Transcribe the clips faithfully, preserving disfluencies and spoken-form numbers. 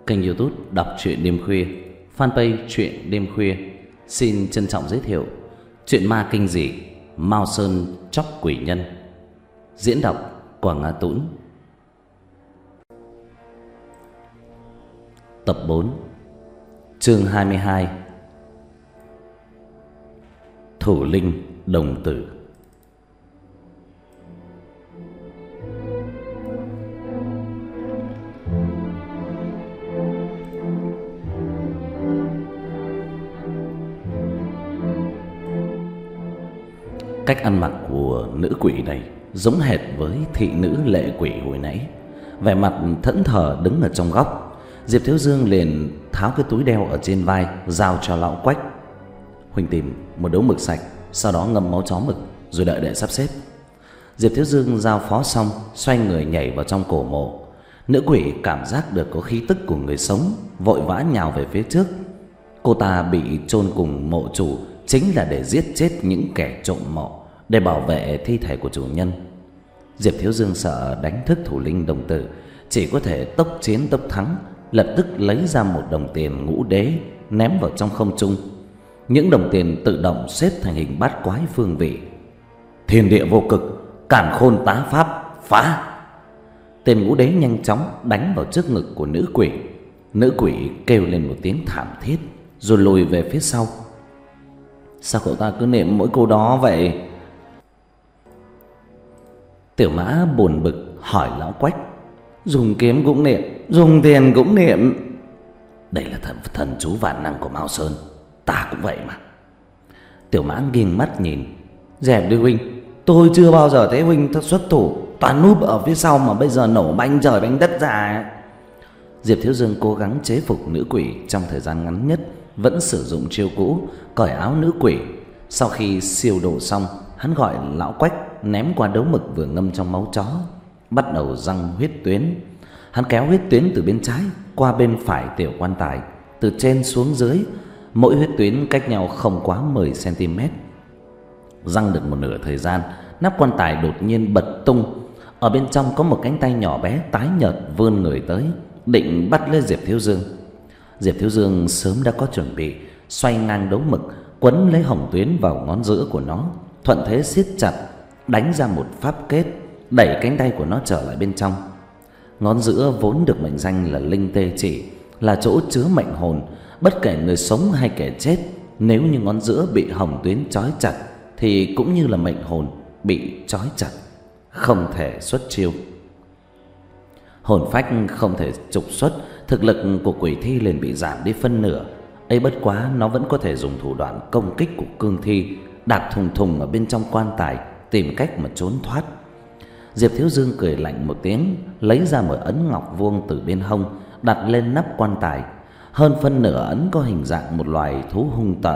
Kênh YouTube Đọc truyện đêm khuya, fanpage truyện đêm khuya xin trân trọng giới thiệu truyện ma kinh dị Mao Sơn Chóc Quỷ Nhân. Diễn đọc Quảng Ngã Tũng. Tập bốn, chương hai mươi hai. Thủ linh đồng tử. Cách ăn mặc của nữ quỷ này giống hệt với thị nữ lệ quỷ hồi nãy, vẻ mặt thẫn thờ đứng ở trong góc. Diệp Thiếu Dương liền tháo cái túi đeo ở trên vai giao cho lão Quách. Huynh tìm một đấu mực sạch, sau đó ngâm máu chó mực rồi đợi đệ sắp xếp. Diệp Thiếu Dương giao phó xong, xoay người nhảy vào trong cổ mộ. Nữ quỷ cảm giác được có khí tức của người sống, vội vã nhào về phía trước. Cô ta bị chôn cùng mộ chủ chính là để giết chết những kẻ trộm mộ, để bảo vệ thi thể của chủ nhân. Diệp Thiếu Dương sợ đánh thức thủ linh đồng tử, chỉ có thể tốc chiến tốc thắng, lập tức lấy ra một đồng tiền ngũ đế ném vào trong không trung. Những đồng tiền tự động xếp thành hình bát quái phương vị. Thiên địa vô cực, càn khôn tá pháp, phá. Tên ngũ đế nhanh chóng đánh vào trước ngực của nữ quỷ. Nữ quỷ kêu lên một tiếng thảm thiết rồi lùi về phía sau. Sao cậu ta cứ niệm mỗi câu đó vậy? Tiểu Mã buồn bực hỏi lão Quách. Dùng kiếm cũng niệm, dùng tiền cũng niệm. Đây là thần, thần chú vạn năng của Mao Sơn, ta cũng vậy mà. Tiểu Mã nghiêng mắt nhìn. Dẹp đi huynh, tôi chưa bao giờ thấy huynh xuất thủ, toàn núp ở phía sau mà bây giờ nổ banh trời banh đất ra. Diệp Thiếu Dương cố gắng chế phục nữ quỷ trong thời gian ngắn nhất, vẫn sử dụng chiêu cũ, cởi áo nữ quỷ. Sau khi siêu độ xong, hắn gọi lão Quách ném qua đấu mực vừa ngâm trong máu chó, bắt đầu răng huyết tuyến. Hắn kéo huyết tuyến từ bên trái qua bên phải tiểu quan tài, từ trên xuống dưới, mỗi huyết tuyến cách nhau không quá mười xăng-ti-mét. Răng được một nửa thời gian, nắp quan tài đột nhiên bật tung. Ở bên trong có một cánh tay nhỏ bé tái nhợt vươn người tới, định bắt lấy Diệp Thiếu Dương. Diệp Thiếu Dương sớm đã có chuẩn bị, xoay ngang đấu mực, quấn lấy hồng tuyến vào ngón giữa của nó, thuận thế siết chặt, đánh ra một pháp kết, đẩy cánh tay của nó trở lại bên trong. Ngón giữa vốn được mệnh danh là linh tê chỉ, là chỗ chứa mệnh hồn. Bất kể người sống hay kẻ chết, nếu như ngón giữa bị hồng tuyến trói chặt thì cũng như là mệnh hồn bị trói chặt, không thể xuất chiêu. Hồn phách không thể trục xuất, thực lực của quỷ thi liền bị giảm đi phân nửa. Ấy bất quá nó vẫn có thể dùng thủ đoạn công kích của cương thi, đạp thùng thùng ở bên trong quan tài, tìm cách mà trốn thoát. Diệp Thiếu Dương cười lạnh một tiếng, lấy ra một ấn ngọc vuông từ bên hông, đặt lên nắp quan tài. Hơn phân nửa ấn có hình dạng một loài thú hung tợn.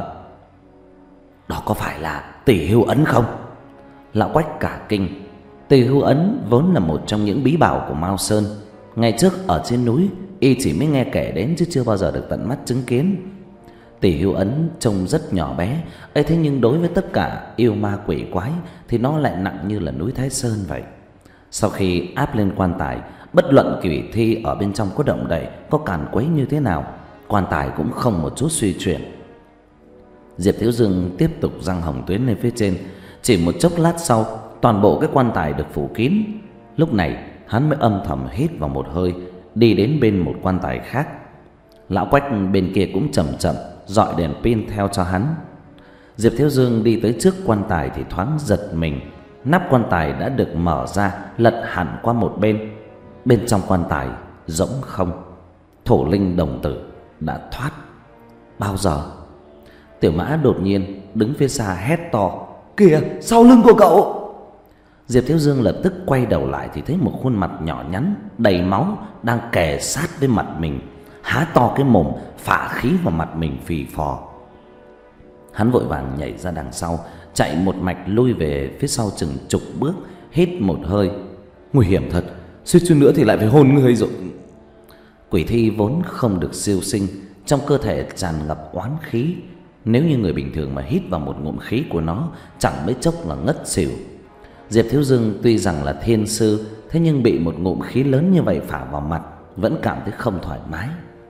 Đó có phải là Tỷ Hưu ấn không? Lão Quách cả kinh. Tỷ Hưu ấn vốn là một trong những bí bảo của Mao Sơn. Ngày trước ở trên núi, y chỉ mới nghe kể đến chứ chưa bao giờ được tận mắt chứng kiến. Tỷ Hưu ấn trông rất nhỏ bé, ấy thế nhưng đối với tất cả yêu ma quỷ quái thì nó lại nặng như là núi Thái Sơn vậy. Sau khi áp lên quan tài, bất luận quỷ thi ở bên trong có động đậy, có càn quấy như thế nào, quan tài cũng không một chút suy chuyển. Diệp Thiếu Dương tiếp tục giăng hồng tuyến lên phía trên. Chỉ một chốc lát sau, toàn bộ cái quan tài được phủ kín. Lúc này hắn mới âm thầm hít vào một hơi, đi đến bên một quan tài khác. Lão Quách bên kia cũng chậm chậm dọi đèn pin theo cho hắn. Diệp Thiếu Dương đi tới trước quan tài thì thoáng giật mình. Nắp quan tài đã được mở ra, lật hẳn qua một bên. Bên trong quan tài rỗng không. Thủ linh đồng tử đã thoát. Bao giờ? Tiểu Mã đột nhiên đứng phía xa hét to. Kìa, sau lưng của cậu! Diệp Thiếu Dương lập tức quay đầu lại thì thấy một khuôn mặt nhỏ nhắn đầy máu đang kề sát với mặt mình, há to cái mồm phả khí vào mặt mình phì phò. Hắn vội vàng nhảy ra đằng sau, chạy một mạch lui về phía sau chừng chục bước, hít một hơi. Nguy hiểm thật, suýt chút nữa thì lại phải hôn người rồi. Quỷ thi vốn không được siêu sinh, trong cơ thể tràn ngập oán khí. Nếu như người bình thường mà hít vào một ngụm khí của nó, chẳng mấy chốc là ngất xỉu. Diệp Thiếu Dương tuy rằng là thiên sư, thế nhưng bị một ngụm khí lớn như vậy phả vào mặt vẫn cảm thấy không thoải mái.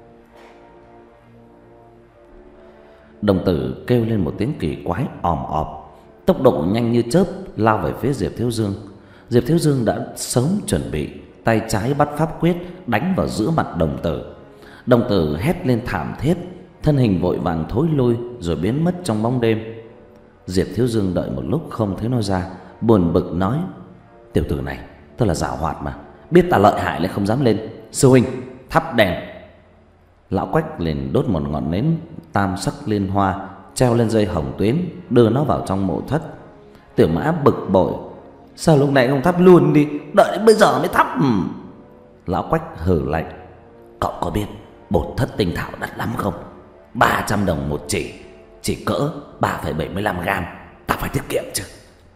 Đồng tử kêu lên một tiếng kỳ quái òm ọp, tốc độ nhanh như chớp lao về phía Diệp Thiếu Dương. Diệp Thiếu Dương đã sớm chuẩn bị, tay trái bắt pháp quyết đánh vào giữa mặt đồng tử. Đồng tử hét lên thảm thiết, thân hình vội vàng thối lui rồi biến mất trong bóng đêm. Diệp Thiếu Dương đợi một lúc không thấy nó ra, buồn bực nói: "Tiểu tử này, tôi là giảo hoạt mà, biết ta lợi hại lại không dám lên. Sư huynh, thắp đèn." Lão Quách liền đốt một ngọn nến tam sắc liên hoa treo lên dây hồng tuyến, đưa nó vào trong mộ thất. Tiểu Mã bực bội: "Sao lúc nãy không thắp luôn đi, đợi đến bây giờ mới thắp?" Lão Quách hừ lạnh: "Cậu có biết bột thất tinh thảo đắt lắm không? Ba trăm đồng một chỉ, chỉ cỡ ba phẩy bảy mươi lăm gam, ta phải tiết kiệm chứ."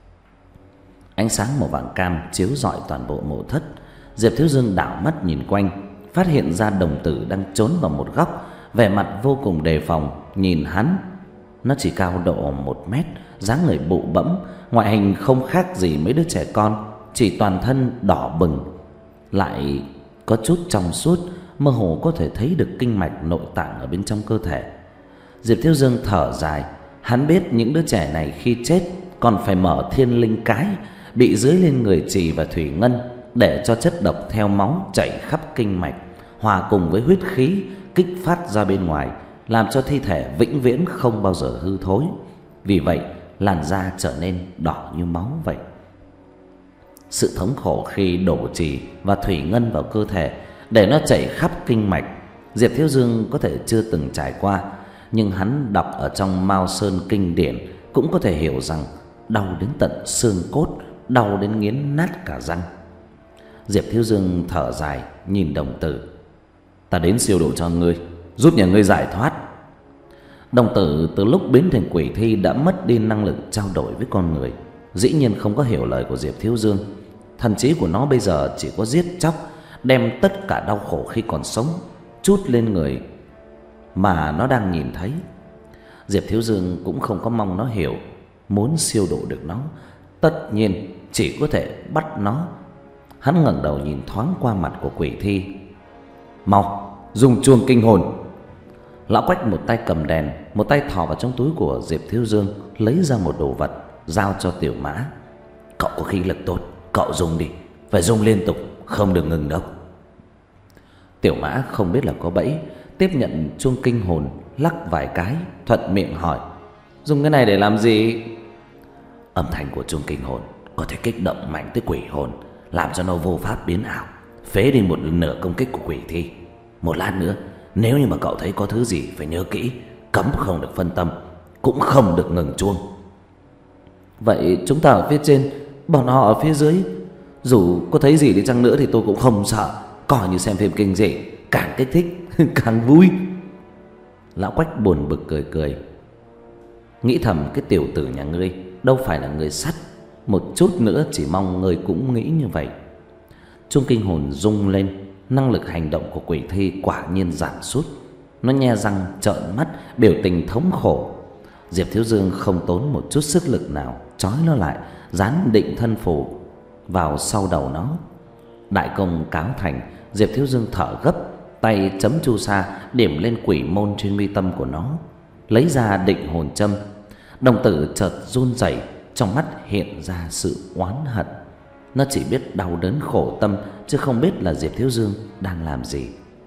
Ánh sáng màu vàng cam chiếu rọi toàn bộ mộ thất. Diệp Thiếu Dương đảo mắt nhìn quanh, phát hiện ra đồng tử đang trốn vào một góc, vẻ mặt vô cùng đề phòng nhìn hắn. Nó chỉ cao độ một mét, dáng người bụ bẫm, ngoại hình không khác gì mấy đứa trẻ con, chỉ toàn thân đỏ bừng, lại có chút trong suốt, mơ hồ có thể thấy được kinh mạch nội tạng ở bên trong cơ thể. Diệp Thiếu Dương thở dài, hắn biết những đứa trẻ này khi chết còn phải mở thiên linh cái, bị dưới lên người trì và thủy ngân để cho chất độc theo máu chảy khắp kinh mạch, hòa cùng với huyết khí kích phát ra bên ngoài, làm cho thi thể vĩnh viễn không bao giờ hư thối. Vì vậy làn da trở nên đỏ như máu vậy. Sự thống khổ khi đổ trì và thủy ngân vào cơ thể để nó chảy khắp kinh mạch, Diệp Thiếu Dương có thể chưa từng trải qua, nhưng hắn đọc ở trong Mao Sơn kinh điển cũng có thể hiểu rằng đau đến tận xương cốt, đau đến nghiến nát cả răng. Diệp Thiếu Dương thở dài nhìn đồng tử: "Ta đến siêu độ cho ngươi, giúp nhà ngươi giải thoát." Đồng tử từ lúc biến thành quỷ thi đã mất đi năng lực trao đổi với con người, dĩ nhiên không có hiểu lời của Diệp Thiếu Dương. Thần trí của nó bây giờ chỉ có giết chóc, đem tất cả đau khổ khi còn sống trút lên người mà nó đang nhìn thấy. Diệp Thiếu Dương cũng không có mong nó hiểu, muốn siêu độ được nó, tất nhiên chỉ có thể bắt nó. Hắn ngẩng đầu nhìn thoáng qua mặt của quỷ thi: "Mau dùng chuông kinh hồn." Lão Quách một tay cầm đèn, một tay thò vào trong túi của Diệp Thiếu Dương, lấy ra một đồ vật giao cho Tiểu Mã: "Cậu có khí lực tốt, cậu dùng đi, phải dùng liên tục, không được ngừng đâu." Tiểu Mã không biết là có bẫy, tiếp nhận chuông kinh hồn, lắc vài cái, thuận miệng hỏi: "Dùng cái này để làm gì?" Âm thanh của chuông kinh hồn có thể kích động mạnh tới quỷ hồn, làm cho nó vô pháp biến ảo, phế đi một nửa công kích của quỷ thi. Một lát nữa, nếu như mà cậu thấy có thứ gì, phải nhớ kỹ, cấm không được phân tâm, cũng không được ngừng chuông. "Vậy chúng ta ở phía trên, bọn họ ở phía dưới, dù có thấy gì đi chăng nữa thì tôi cũng không sợ, coi như xem phim kinh dị, càng kích thích càng vui." Lão Quách buồn bực cười cười, nghĩ thầm: cái tiểu tử nhà ngươi đâu phải là người sắt, một chút nữa chỉ mong ngươi cũng nghĩ như vậy. Chuông kinh hồn rung lên, năng lực hành động của quỷ thi quả nhiên giảm sút. Nó nhe răng trợn mắt, biểu tình thống khổ. Diệp Thiếu Dương không tốn một chút sức lực nào trói nó lại, dán định thân phù vào sau đầu nó. Đại công cáo thành, Diệp Thiếu Dương thở gấp, tay chấm chu sa điểm lên quỷ môn trên mi tâm của nó, lấy ra định hồn châm. Đồng tử chợt run rẩy, trong mắt hiện ra sự oán hận. Nó chỉ biết đau đớn khổ tâm, chứ không biết là Diệp Thiếu Dương đang làm gì.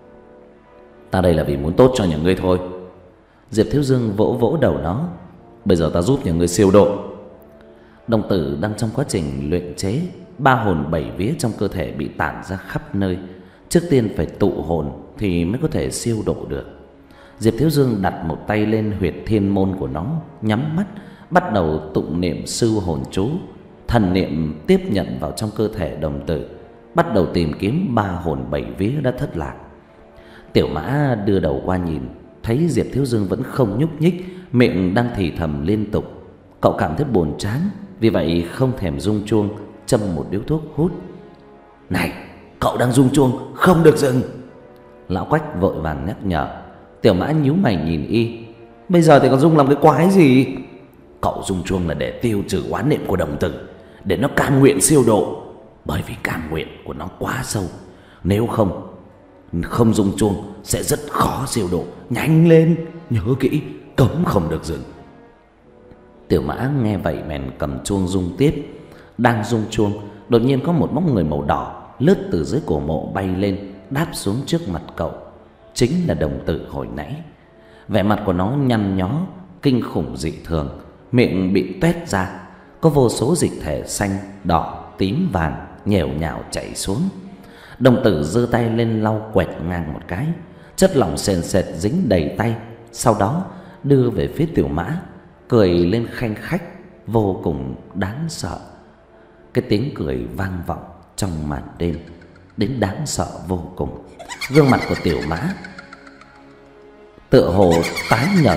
"Ta đây là vì muốn tốt cho nhà ngươi thôi." Diệp Thiếu Dương vỗ vỗ đầu nó: "Bây giờ ta giúp nhà ngươi siêu độ." Đồng tử đang trong quá trình luyện chế, ba hồn bảy vía trong cơ thể bị tản ra khắp nơi. Trước tiên phải tụ hồn thì mới có thể siêu độ được. Diệp Thiếu Dương đặt một tay lên huyệt thiên môn của nó, nhắm mắt, bắt đầu tụng niệm sư hồn chú. Thần niệm tiếp nhận vào trong cơ thể đồng tử, bắt đầu tìm kiếm ba hồn bảy vía đã thất lạc. Tiểu Mã đưa đầu qua nhìn, thấy Diệp Thiếu Dương vẫn không nhúc nhích, miệng đang thì thầm liên tục. Cậu cảm thấy buồn chán, vì vậy không thèm rung chuông, châm một điếu thuốc hút. "Này, cậu đang rung chuông, không được dừng." Lão Quách vội vàng nhắc nhở. Tiểu Mã nhíu mày nhìn y: "Bây giờ thì còn rung làm cái quái gì?" "Cậu rung chuông là để tiêu trừ oán niệm của đồng tử, để nó cam nguyện siêu độ. Bởi vì cam nguyện của nó quá sâu, nếu không không rung chuông sẽ rất khó siêu độ. Nhanh lên, nhớ kỹ, cấm không được dừng. Tiểu Mã nghe vậy bèn cầm chuông rung tiếp. Đang rung chuông, đột nhiên có một bóng người màu đỏ lướt từ dưới cổ mộ bay lên, đáp xuống trước mặt cậu. Chính là đồng tử hồi nãy. Vẻ mặt của nó nhăn nhó, kinh khủng dị thường, miệng bị toét ra, có vô số dịch thể xanh, đỏ, tím, vàng nhèo nhào chảy xuống. Đồng tử giơ tay lên lau quẹt ngang một cái, chất lỏng sền sệt dính đầy tay, sau đó đưa về phía Tiểu Mã, cười lên khanh khách, vô cùng đáng sợ. Cái tiếng cười vang vọng trong màn đêm, đến đáng sợ vô cùng. Gương mặt của Tiểu Mã tựa hồ tái nhợt.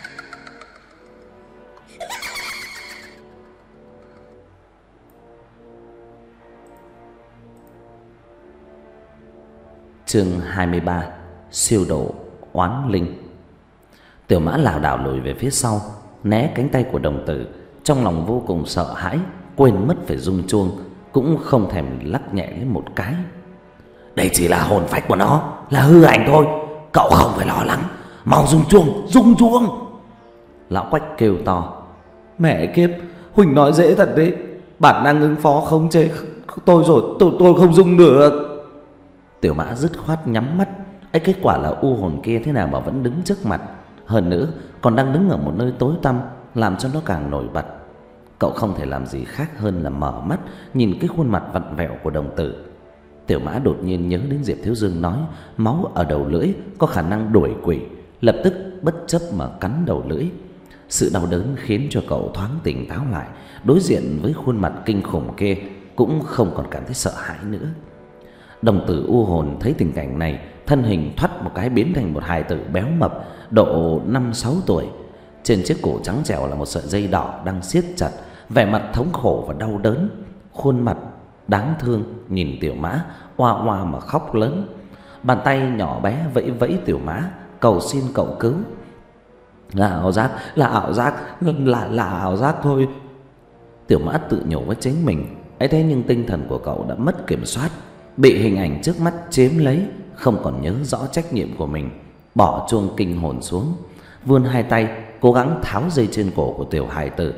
Chương hai mươi ba: Siêu độ oán linh. Tiểu Mã lảo đảo lùi về phía sau, né cánh tay của đồng tử, trong lòng vô cùng sợ hãi, quên mất phải rung chuông, cũng không thèm lắc nhẹ lên một cái. Đây chỉ là hồn phách của nó, là hư ảnh thôi, cậu không phải lo lắng, mau rung chuông, rung chuông. Lão Quách kêu to. Mẹ kiếp, Huỳnh nói dễ thật đấy, bản năng ứng phó không chế tôi rồi, tôi tôi không rung được. Tiểu Mã dứt khoát nhắm mắt. Ấy, kết quả là u hồn kia thế nào mà vẫn đứng trước mặt, hơn nữa còn đang đứng ở một nơi tối tăm, làm cho nó càng nổi bật. Cậu không thể làm gì khác hơn là mở mắt nhìn cái khuôn mặt vặn vẹo của đồng tử. Tiểu Mã đột nhiên nhớ đến Diệp Thiếu Dương nói máu ở đầu lưỡi có khả năng đuổi quỷ, lập tức bất chấp mà cắn đầu lưỡi. Sự đau đớn khiến cho cậu thoáng tỉnh táo lại, đối diện với khuôn mặt kinh khủng kia cũng không còn cảm thấy sợ hãi nữa. Đồng tử u hồn thấy tình cảnh này, thân hình thoắt một cái biến thành một hài tử béo mập, độ năm sáu tuổi. Trên chiếc cổ trắng trẻo là một sợi dây đỏ đang siết chặt, vẻ mặt thống khổ và đau đớn, khuôn mặt đáng thương nhìn Tiểu Mã, oa oa mà khóc lớn. Bàn tay nhỏ bé vẫy vẫy Tiểu Mã, cầu xin cậu cứu. Là ảo giác, là ảo giác, là là ảo giác thôi. Tiểu Mã tự nhủ với chính mình. Ấy thế nhưng tinh thần của cậu đã mất kiểm soát, bị hình ảnh trước mắt chiếm lấy, không còn nhớ rõ trách nhiệm của mình. Bỏ chuông kinh hồn xuống, vươn hai tay cố gắng tháo dây trên cổ của tiểu hài tử.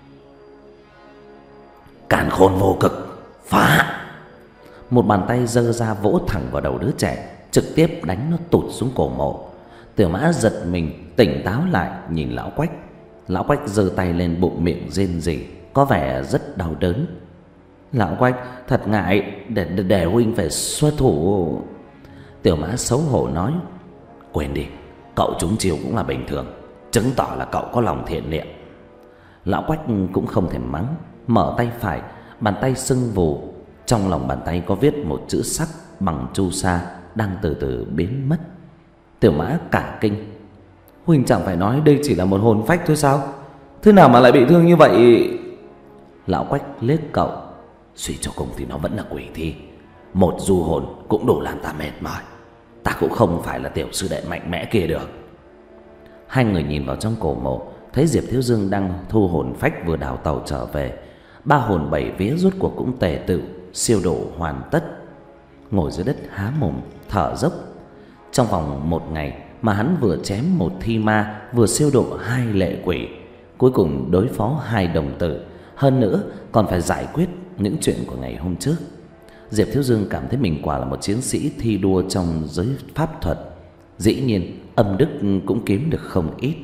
Càn khôn vô cực, phá! Một bàn tay giơ ra vỗ thẳng vào đầu đứa trẻ, trực tiếp đánh nó tụt xuống cổ mộ. Tiểu Mã giật mình tỉnh táo lại, nhìn Lão Quách. Lão Quách giơ tay lên bụng miệng rên rỉ, có vẻ rất đau đớn. Lão Quách, thật ngại, để, để, để huynh phải xuất thủ. Tiểu Mã xấu hổ nói. Quên đi, cậu trúng chiêu cũng là bình thường, chứng tỏ là cậu có lòng thiện niệm. Lão Quách cũng không thèm mắng, mở tay phải, bàn tay sưng vù, trong lòng bàn tay có viết một chữ sắc bằng chu sa đang từ từ biến mất. Tiểu Mã cả kinh. Huynh chẳng phải nói đây chỉ là một hồn phách thôi sao? Thế nào mà lại bị thương như vậy? Lão Quách liếc cậu. Suy cho cùng thì nó vẫn là quỷ thi, một du hồn cũng đủ làm ta mệt mỏi. Ta cũng không phải là tiểu sư đệ mạnh mẽ kia được. Hai người nhìn vào trong cổ mộ, thấy Diệp Thiếu Dương đang thu hồn phách vừa đào tàu trở về. Ba hồn bảy vía rốt cuộc cũng tề tựu, siêu độ hoàn tất. Ngồi dưới đất há mồm thở dốc. Trong vòng một ngày mà hắn vừa chém một thi ma, vừa siêu độ hai lệ quỷ, cuối cùng đối phó hai đồng tử, hơn nữa còn phải giải quyết những chuyện của ngày hôm trước. Diệp Thiếu Dương cảm thấy mình quả là một chiến sĩ thi đua trong giới pháp thuật. Dĩ nhiên âm đức cũng kiếm được không ít.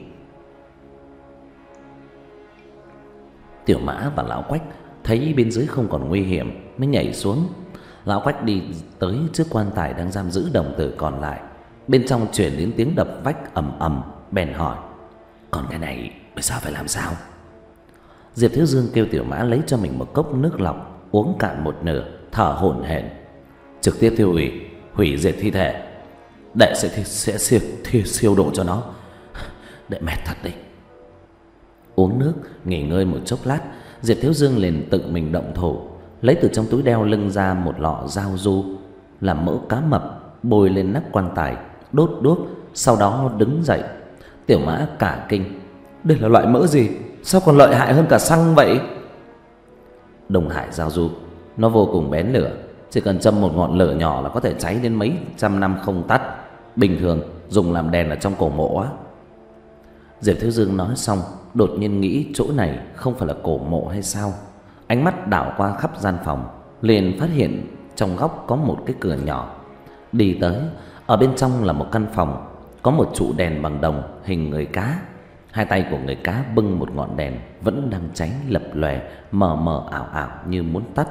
Tiểu Mã và Lão Quách thấy bên dưới không còn nguy hiểm mới nhảy xuống. Lão Quách đi tới trước quan tài đang giam giữ đồng tử còn lại. Bên trong truyền đến tiếng đập vách ầm ầm, bèn hỏi: còn cái này bây giờ phải làm sao? Diệp Thiếu Dương kêu Tiểu Mã lấy cho mình một cốc nước lọc, uống cạn một nửa, thở hổn hển. Trực tiếp tiêu hủy, hủy diệt thi thể. Đệ sẽ thi, sẽ siêu, thi, siêu độ cho nó. Đệ mệt thật đi. Uống nước, nghỉ ngơi một chốc lát, Diệp Thiếu Dương liền tự mình động thủ, lấy từ trong túi đeo lưng ra một lọ giao du, làm mỡ cá mập, bôi lên nắp quan tài, đốt đuốc, sau đó đứng dậy. Tiểu Mã cả kinh. Đây là loại mỡ gì? Sao còn lợi hại hơn cả xăng vậy? Đông Hải giao du, nó vô cùng bén lửa, chỉ cần châm một ngọn lửa nhỏ là có thể cháy đến mấy trăm năm không tắt. Bình thường dùng làm đèn ở trong cổ mộ á. Diệp Thiếu Dương nói xong, đột nhiên nghĩ chỗ này không phải là cổ mộ hay sao. Ánh mắt đảo qua khắp gian phòng, liền phát hiện trong góc có một cái cửa nhỏ. Đi tới, ở bên trong là một căn phòng, có một trụ đèn bằng đồng hình người cá. Hai tay của người cá bưng một ngọn đèn vẫn đang cháy lập lòe, mờ mờ ảo ảo như muốn tắt.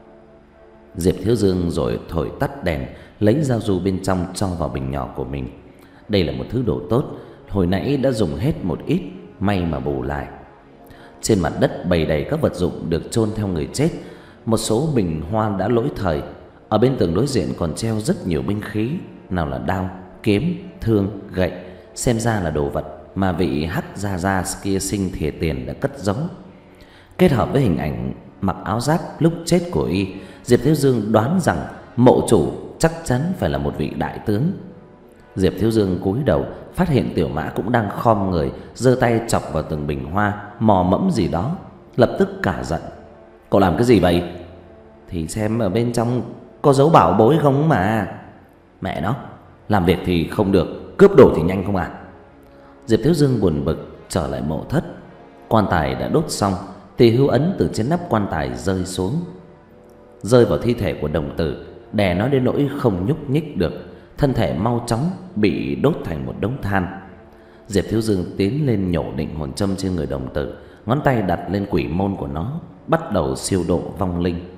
Diệp Thiếu Dương rồi thổi tắt đèn, lấy dao ru bên trong cho vào bình nhỏ của mình. Đây là một thứ đồ tốt, hồi nãy đã dùng hết một ít, may mà bù lại. Trên mặt đất bày đầy các vật dụng được chôn theo người chết, một số bình hoa đã lỗi thời. Ở bên tường đối diện còn treo rất nhiều binh khí, nào là đao, kiếm, thương, gậy, xem ra là đồ vật mà vị Hắc gia gia kia sinh thìa tiền đã cất giấu. Kết hợp với hình ảnh mặc áo giáp lúc chết của y, Diệp Thiếu Dương đoán rằng mộ chủ chắc chắn phải là một vị đại tướng. Diệp Thiếu Dương cúi đầu, phát hiện Tiểu Mã cũng đang khom người, giơ tay chọc vào từng bình hoa, mò mẫm gì đó, lập tức cả giận. Cậu làm cái gì vậy? Thì xem ở bên trong có dấu bảo bối không mà. Mẹ nó, làm việc thì không được, cướp đồ thì nhanh không à? Diệp Thiếu Dương buồn bực trở lại mộ thất. Quan tài đã đốt xong, thì hưu ấn từ trên nắp quan tài rơi xuống, rơi vào thi thể của đồng tử, đè nó đến nỗi không nhúc nhích được. Thân thể mau chóng bị đốt thành một đống than. Diệp Thiếu Dương tiến lên nhổ định hồn châm trên người đồng tử, ngón tay đặt lên quỷ môn của nó, bắt đầu siêu độ vong linh.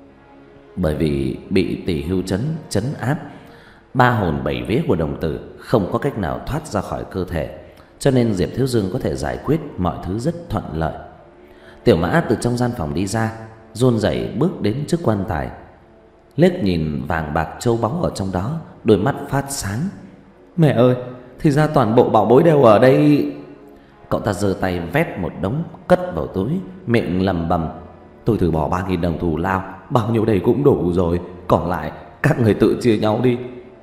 Bởi vì bị tỷ hưu chấn chấn áp, ba hồn bảy vía của đồng tử không có cách nào thoát ra khỏi cơ thể, cho nên Diệp Thiếu Dương có thể giải quyết mọi thứ rất thuận lợi. Tiểu Mã từ trong gian phòng đi ra, run rẩy bước đến trước quan tài, liếc nhìn vàng bạc châu báu ở trong đó, đôi mắt phát sáng. Mẹ ơi, thì ra toàn bộ bảo bối đều ở đây. Cậu ta giơ tay vét một đống cất vào túi, miệng lẩm bẩm: tôi thử bỏ ba nghìn đồng thù lao, bao nhiêu đây cũng đủ rồi, còn lại các người tự chia nhau đi.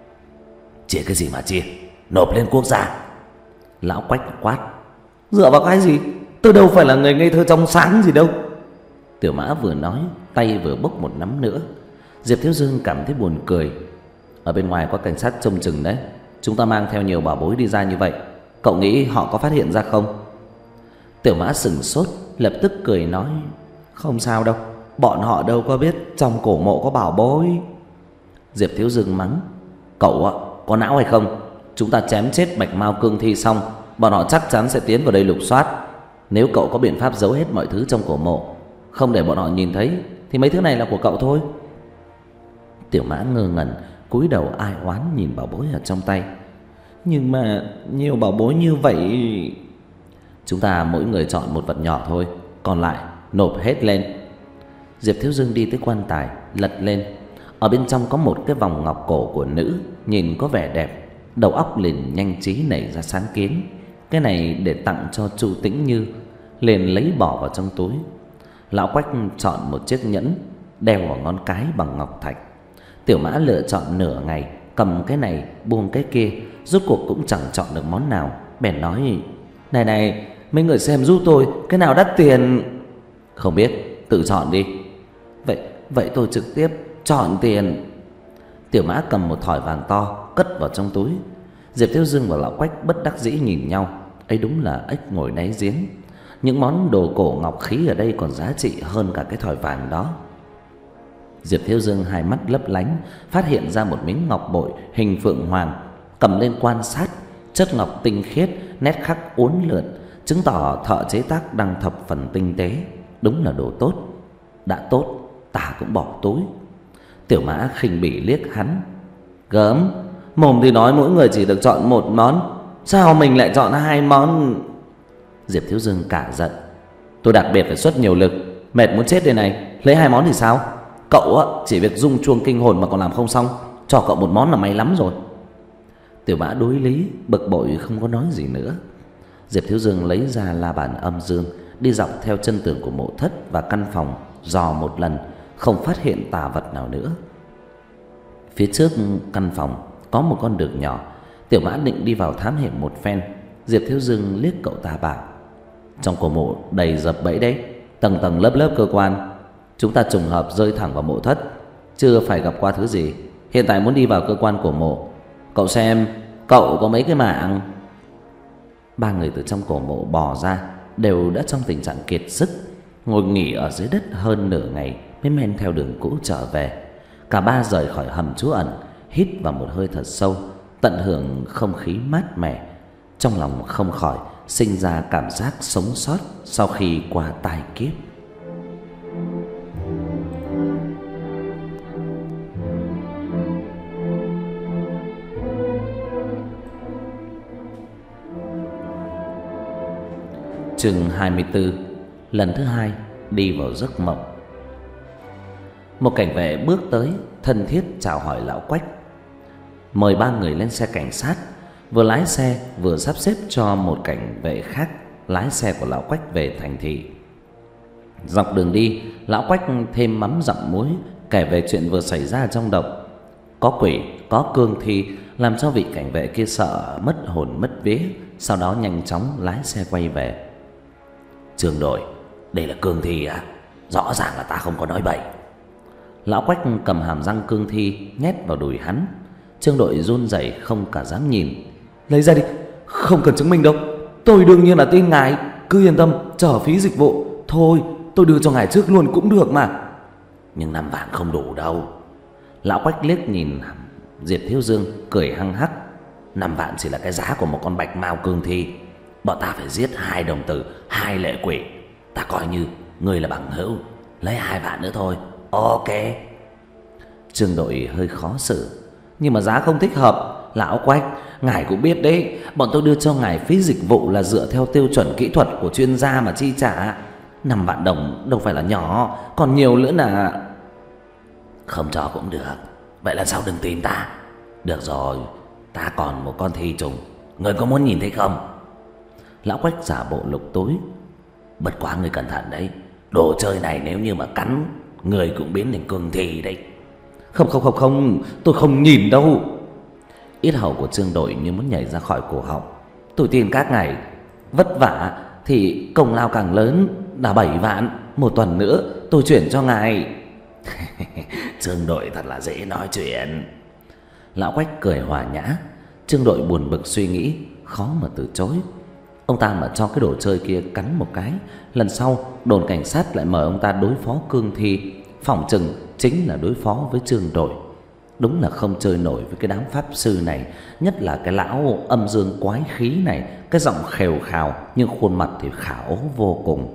Chia cái gì mà chia, nộp lên quốc gia. Lão Quách quát. Dựa vào cái gì? Tôi đâu phải là người ngây thơ trong sáng gì đâu. Tiểu Mã vừa nói, tay vừa bốc một nắm nữa. Diệp Thiếu Dương cảm thấy buồn cười. Ở bên ngoài có cảnh sát trông chừng đấy, chúng ta mang theo nhiều bảo bối đi ra như vậy, cậu nghĩ họ có phát hiện ra không? Tiểu Mã sửng sốt, lập tức cười nói: không sao đâu, bọn họ đâu có biết trong cổ mộ có bảo bối. Diệp Thiếu Dương mắng: cậu ạ, có não hay không? Chúng ta chém chết Bạch Mao Cương Thi xong, bọn họ chắc chắn sẽ tiến vào đây lục soát. Nếu cậu có biện pháp giấu hết mọi thứ trong cổ mộ, không để bọn họ nhìn thấy, thì mấy thứ này là của cậu thôi. Tiểu Mã ngơ ngẩn, cúi đầu ai oán nhìn bảo bối ở trong tay. Nhưng mà nhiều bảo bối như vậy. Chúng ta mỗi người chọn một vật nhỏ thôi, còn lại nộp hết lên. Diệp Thiếu Dương đi tới quan tài, lật lên. Ở bên trong có một cái vòng ngọc cổ của nữ, nhìn có vẻ đẹp. Đầu óc liền nhanh trí nảy ra sáng kiến, cái này để tặng cho Chu Tĩnh Như, liền lấy bỏ vào trong túi. Lão Quách chọn một chiếc nhẫn đeo vào ngón cái bằng ngọc thạch. Tiểu Mã lựa chọn nửa ngày, cầm cái này buông cái kia, rốt cuộc cũng chẳng chọn được món nào, bèn nói: này này, mấy người xem giúp tôi, cái nào đắt tiền? Không biết, tự chọn đi. Vậy vậy tôi trực tiếp chọn tiền. Tiểu Mã cầm một thỏi vàng to cất vào trong túi. Diệp Thiếu Dương và Lão Quách bất đắc dĩ nhìn nhau. Ấy đúng là ếch ngồi đáy giếng. Những món đồ cổ ngọc khí ở đây còn giá trị hơn cả cái thỏi vàng đó. Diệp Thiếu Dương hai mắt lấp lánh, phát hiện ra một miếng ngọc bội hình phượng hoàng, cầm lên quan sát. Chất ngọc tinh khiết, nét khắc uốn lượn, chứng tỏ thợ chế tác đang thập phần tinh tế. Đúng là đồ tốt. Đã tốt, ta cũng bỏ túi. Tiểu Mã khinh bỉ liếc hắn: gớm, mồm thì nói mỗi người chỉ được chọn một món, sao mình lại chọn hai món? Diệp Thiếu Dương cả giận: tôi đặc biệt phải xuất nhiều lực, mệt muốn chết đây này, lấy hai món thì sao? Cậu á, chỉ việc rung chuông kinh hồn mà còn làm không xong, cho cậu một món là may lắm rồi. Tiểu Mã đối lý, bực bội không có nói gì nữa. Diệp Thiếu Dương lấy ra la bàn âm dương, đi dọc theo chân tường của mộ thất và căn phòng, dò một lần, không phát hiện tà vật nào nữa. Phía trước căn phòng có một con đường nhỏ. Tiểu Mã định đi vào thám hiểm một phen. Diệp Thiếu Dương liếc cậu ta bảo: trong cổ mộ đầy dập bẫy đấy, tầng tầng lớp lớp cơ quan. Chúng ta trùng hợp rơi thẳng vào mộ thất, chưa phải gặp qua thứ gì. Hiện tại muốn đi vào cơ quan của mộ, cậu xem cậu có mấy cái mạng? Ba người từ trong cổ mộ bò ra đều đã trong tình trạng kiệt sức, ngồi nghỉ ở dưới đất hơn nửa ngày mới men theo đường cũ trở về. Cả ba rời khỏi hầm trú ẩn, hít vào một hơi thật sâu, tận hưởng không khí mát mẻ. Trong lòng không khỏi sinh ra cảm giác sống sót sau khi qua tai kiếp. Chương hai mươi tư. Lần thứ hai đi vào giấc mộng. Một cảnh vệ bước tới, thân thiết chào hỏi lão Quách, mời ba người lên xe cảnh sát. Vừa lái xe vừa sắp xếp cho một cảnh vệ khác lái xe của lão Quách về thành thị. Dọc đường đi, lão Quách thêm mắm dặm muối kể về chuyện vừa xảy ra trong động. Có quỷ, có cương thi, làm cho vị cảnh vệ kia sợ mất hồn mất vía. Sau đó nhanh chóng lái xe quay về. Trương đội, đây là cương thi à? Rõ ràng là ta không có nói bậy. Lão Quách cầm hàm răng cương thi nhét vào đùi hắn. Trương đội run rẩy không cả dám nhìn. Lấy ra đi, không cần chứng minh đâu. Tôi đương nhiên là tin ngài, cứ yên tâm, trả phí dịch vụ. Thôi, tôi đưa cho ngài trước luôn cũng được mà. Nhưng năm vạn không đủ đâu. Lão Quách liếc nhìn Diệp Thiếu Dương, cười hăng hắc. Năm vạn chỉ là cái giá của một con bạch mao cương thi. Bọn ta phải giết hai đồng tử, hai lệ quỷ. Ta coi như người là bằng hữu, lấy hai vạn nữa thôi. Ok. Trương đội hơi khó xử. Nhưng mà giá không thích hợp. Lão Quách, ngài cũng biết đấy, bọn tôi đưa cho ngài phí dịch vụ là dựa theo tiêu chuẩn kỹ thuật của chuyên gia mà chi trả. Năm vạn đồng đâu phải là nhỏ, còn nhiều nữa là... Không cho cũng được. Vậy là sao đừng tin ta. Được rồi, ta còn một con thi trùng, người có muốn nhìn thấy không? Lão Quách giả bộ lục túi. Bất quá người cẩn thận đấy, đồ chơi này nếu như mà cắn, người cũng biến thành cương thi đấy. Không không không không, tôi không nhìn đâu. Yết hầu của Trương đội như muốn nhảy ra khỏi cổ họng. Tôi tin các ngài vất vả thì công lao càng lớn, là bảy vạn. Một tuần nữa tôi chuyển cho ngài. Trương đội thật là dễ nói chuyện. Lão Quách cười hòa nhã. Trương đội buồn bực suy nghĩ, khó mà từ chối. Ông ta mà cho cái đồ chơi kia cắn một cái, lần sau đồn cảnh sát lại mời ông ta đối phó cương thi, phỏng chừng chính là đối phó với Trương đội. Đúng là không chơi nổi với cái đám pháp sư này, nhất là cái lão âm dương quái khí này. Cái giọng khều khào nhưng khuôn mặt thì khả ố vô cùng.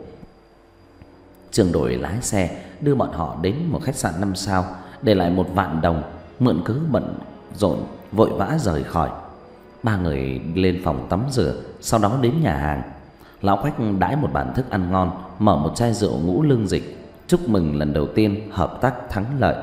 Trương đội lái xe đưa bọn họ đến một khách sạn năm sao, để lại một vạn đồng, mượn cớ bận rộn vội vã rời khỏi. Ba người lên phòng tắm rửa, sau đó đến nhà hàng. Lão Quách đãi một bàn thức ăn ngon, mở một chai rượu ngũ lương dịch, chúc mừng lần đầu tiên hợp tác thắng lợi.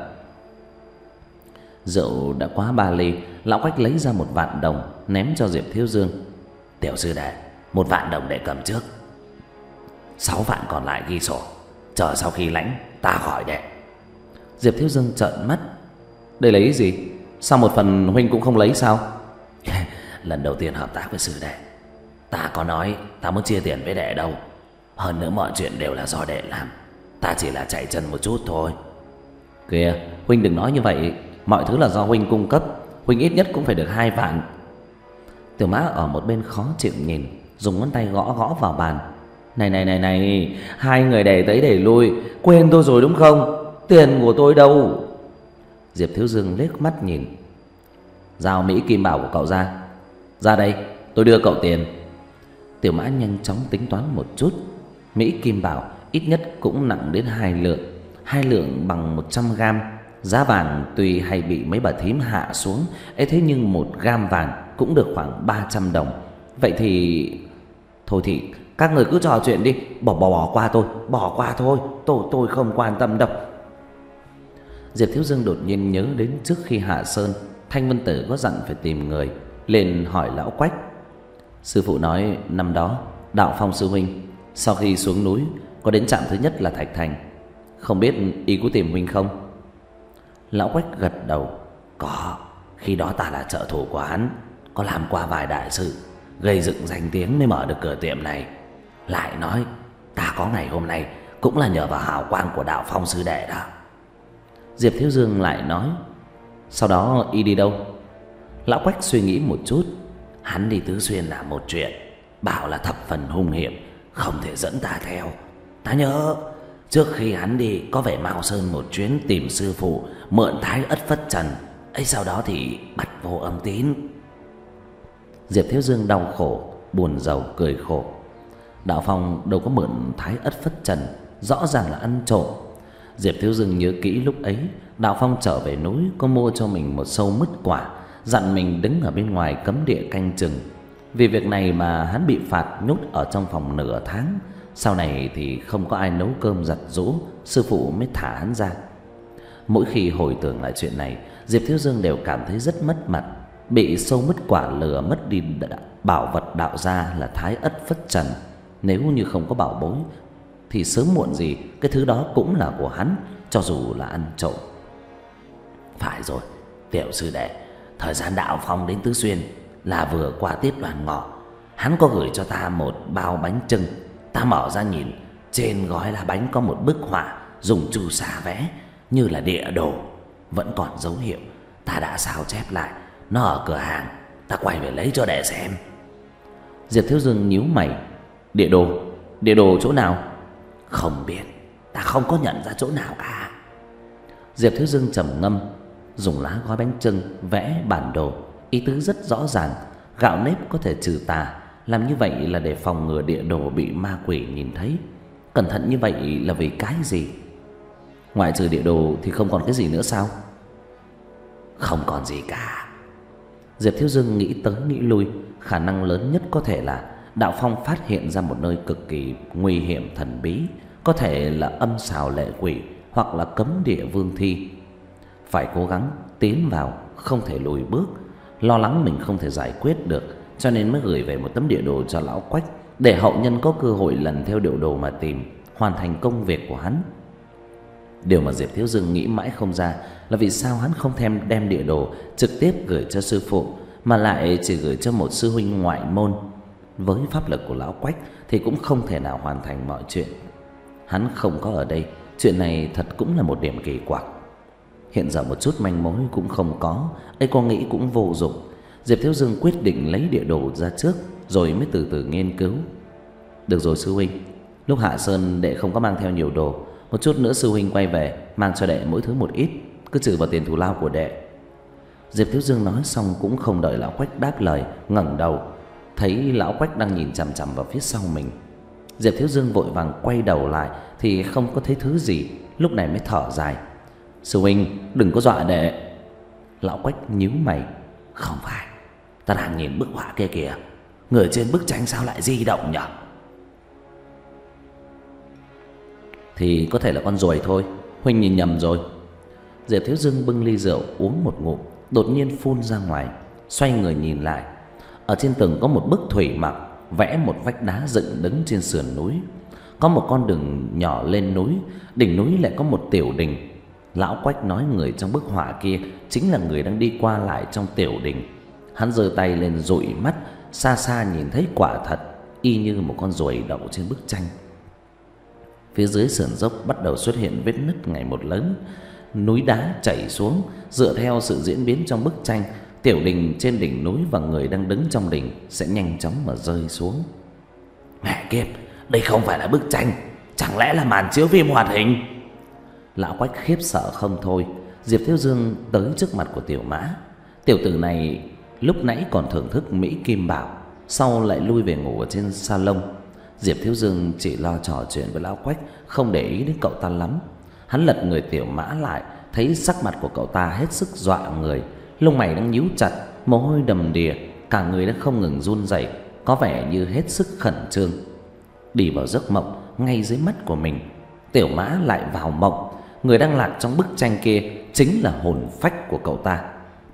Rượu đã quá ba ly, lão Quách lấy ra một vạn đồng ném cho Diệp Thiếu Dương. Tiểu sư đệ, một vạn đồng để cầm trước, sáu vạn còn lại ghi sổ, chờ sau khi lãnh ta khỏi đệ. Diệp Thiếu Dương trợn mắt. Đây là ý gì? Sao một phần huynh cũng không lấy sao? Lần đầu tiên hợp tác với sư đệ, ta có nói ta muốn chia tiền với đệ đâu. Hơn nữa mọi chuyện đều là do đệ làm, ta chỉ là chạy chân một chút thôi. Kìa, huynh đừng nói như vậy. Mọi thứ là do huynh cung cấp, huynh ít nhất cũng phải được hai vạn. Tiểu Mã ở một bên khó chịu nhìn, dùng ngón tay gõ gõ vào bàn. Này này này này, hai người đẩy tới đẩy lui, quên tôi rồi đúng không? Tiền của tôi đâu? Diệp Thiếu Dương liếc mắt nhìn. Giao Mỹ Kim Bảo của cậu ra. Ra đây, tôi đưa cậu tiền. Tiểu Mã nhanh chóng tính toán một chút. Mỹ Kim Bảo ít nhất cũng nặng đến hai lượng. Hai lượng bằng một trăm gam. Giá vàng tuy hay bị mấy bà thím hạ xuống, ấy thế nhưng một gam vàng cũng được khoảng ba trăm đồng. Vậy thì... Thôi thì các người cứ trò chuyện đi, bỏ bỏ bỏ qua tôi, bỏ qua thôi, tôi tôi không quan tâm đâu. Diệp Thiếu Dương đột nhiên nhớ đến trước khi hạ sơn, Thanh Vân Tử có dặn phải tìm người, liền hỏi lão Quách. Sư phụ nói năm đó Đạo Phong sư huynh sau khi xuống núi có đến trạm thứ nhất là Thạch Thành, không biết y có tìm huynh không? Lão Quách gật đầu. Có, khi đó ta là trợ thủ của hắn, có làm qua vài đại sự, gây dựng danh tiếng mới mở được cửa tiệm này. Lại nói ta có ngày hôm nay cũng là nhờ vào hào quang của Đạo Phong sư đệ đó. Diệp Thiếu Dương lại nói. Sau đó y đi đâu? Lão Quách suy nghĩ một chút. Hắn đi Tứ Xuyên là một chuyện, bảo là thập phần hung hiểm, không thể dẫn ta theo. Ta nhớ trước khi hắn đi có về Mao Sơn một chuyến tìm sư phụ mượn thái ất phất trần ấy, sau đó thì bắt vô âm tín. Diệp Thiếu Dương đau khổ, buồn rầu cười khổ. Đạo Phong đâu có mượn thái ất phất trần, rõ ràng là ăn trộm. Diệp Thiếu Dương nhớ kỹ lúc ấy Đạo Phong trở về núi có mua cho mình một sâu mứt quả, dặn mình đứng ở bên ngoài cấm địa canh chừng. Vì việc này mà hắn bị phạt nhốt ở trong phòng nửa tháng. Sau này thì không có ai nấu cơm giặt giũ, sư phụ mới thả hắn ra. Mỗi khi hồi tưởng lại chuyện này, Diệp Thiếu Dương đều cảm thấy rất mất mặt. Bị sâu mứt quả lừa mất đi bảo vật đạo gia là thái ất phất trần. Nếu như không có bảo bối thì sớm muộn gì cái thứ đó cũng là của hắn, cho dù là ăn trộm. Phải rồi, tiểu sư đệ, thời gian Đạo Phong đến Tứ Xuyên là vừa qua Tiết Đoàn Ngọ. Hắn có gửi cho ta một bao bánh chưng. Ta mở ra nhìn, trên gói là bánh có một bức họa dùng chu sa vẽ như là địa đồ, vẫn còn dấu hiệu. Ta đã sao chép lại, nó ở cửa hàng, ta quay về lấy cho đệ xem. Diệp Thiếu Dương nhíu mày. Địa đồ? Địa đồ chỗ nào? Không biết, ta không có nhận ra chỗ nào cả. Diệp Thiếu Dương trầm ngâm, dùng lá gói bánh chưng vẽ bản đồ. Ý tứ rất rõ ràng, gạo nếp có thể trừ tà. Làm như vậy là để phòng ngừa địa đồ bị ma quỷ nhìn thấy. Cẩn thận như vậy là vì cái gì? Ngoại trừ địa đồ thì không còn cái gì nữa sao? Không còn gì cả. Diệp Thiếu Dương nghĩ tới nghĩ lui. Khả năng lớn nhất có thể là Đạo Phong phát hiện ra một nơi cực kỳ nguy hiểm thần bí, có thể là âm xào lệ quỷ hoặc là cấm địa vương thi. Phải cố gắng tiến vào, không thể lùi bước. Lo lắng mình không thể giải quyết được, cho nên mới gửi về một tấm địa đồ cho lão Quách, để hậu nhân có cơ hội lần theo địa đồ mà tìm, hoàn thành công việc của hắn. Điều mà Diệp Thiếu Dương nghĩ mãi không ra là vì sao hắn không thèm đem địa đồ trực tiếp gửi cho sư phụ, mà lại chỉ gửi cho một sư huynh ngoại môn. Với pháp lực của lão Quách thì cũng không thể nào hoàn thành mọi chuyện. Hắn không có ở đây, chuyện này thật cũng là một điểm kỳ quặc. Hiện giờ một chút manh mối cũng không có, ấy có nghĩ cũng vô dụng. Diệp Thiếu Dương quyết định lấy địa đồ ra trước, rồi mới từ từ nghiên cứu. Được rồi sư huynh, lúc hạ sơn đệ không có mang theo nhiều đồ, một chút nữa sư huynh quay về mang cho đệ mỗi thứ một ít, cứ trừ vào tiền thù lao của đệ. Diệp Thiếu Dương nói xong cũng không đợi lão Quách đáp lời, ngẩng đầu thấy lão Quách đang nhìn chằm chằm vào phía sau mình. Diệp Thiếu Dương vội vàng quay đầu lại thì không có thấy thứ gì, lúc này mới thở dài. Sư huynh đừng có dọa đệ. Lão Quách nhíu mày. Không phải, ta đang nhìn bức họa kia kìa, người trên bức tranh sao lại di động nhỉ? Thì có thể là con ruồi thôi, huynh nhìn nhầm rồi. Diệp Thiếu Dương bưng ly rượu uống một ngụm, đột nhiên phun ra ngoài, xoay người nhìn lại. Ở trên tường có một bức thủy mặc vẽ một vách đá dựng đứng trên sườn núi. Có một con đường nhỏ lên núi, đỉnh núi lại có một tiểu đình. Lão Quách nói người trong bức họa kia chính là người đang đi qua lại trong tiểu đình. Hắn giơ tay lên dụi mắt, xa xa nhìn thấy quả thật y như một con ruồi đậu trên bức tranh. Phía dưới sườn dốc bắt đầu xuất hiện vết nứt ngày một lớn, núi đá chảy xuống. Dựa theo sự diễn biến trong bức tranh, tiểu đình trên đỉnh núi và người đang đứng trong đình sẽ nhanh chóng mà rơi xuống. Mẹ kiếp, đây không phải là bức tranh, chẳng lẽ là màn chiếu phim hoạt hình? Lão Quách khiếp sợ không thôi. Diệp Thiếu Dương tới trước mặt của Tiểu Mã. Tiểu tử này lúc nãy còn thưởng thức Mỹ Kim Bảo, sau lại lui về ngủ ở trên salon. Diệp Thiếu Dương chỉ lo trò chuyện với lão Quách, không để ý đến cậu ta lắm. Hắn lật người Tiểu Mã lại, thấy sắc mặt của cậu ta hết sức dọa người, lông mày đang nhíu chặt, mồ hôi đầm đìa, cả người đang không ngừng run rẩy, có vẻ như hết sức khẩn trương. Đi vào giấc mộng ngay dưới mắt của mình. Tiểu Mã lại vào mộng, người đang lạc trong bức tranh kia chính là hồn phách của cậu ta.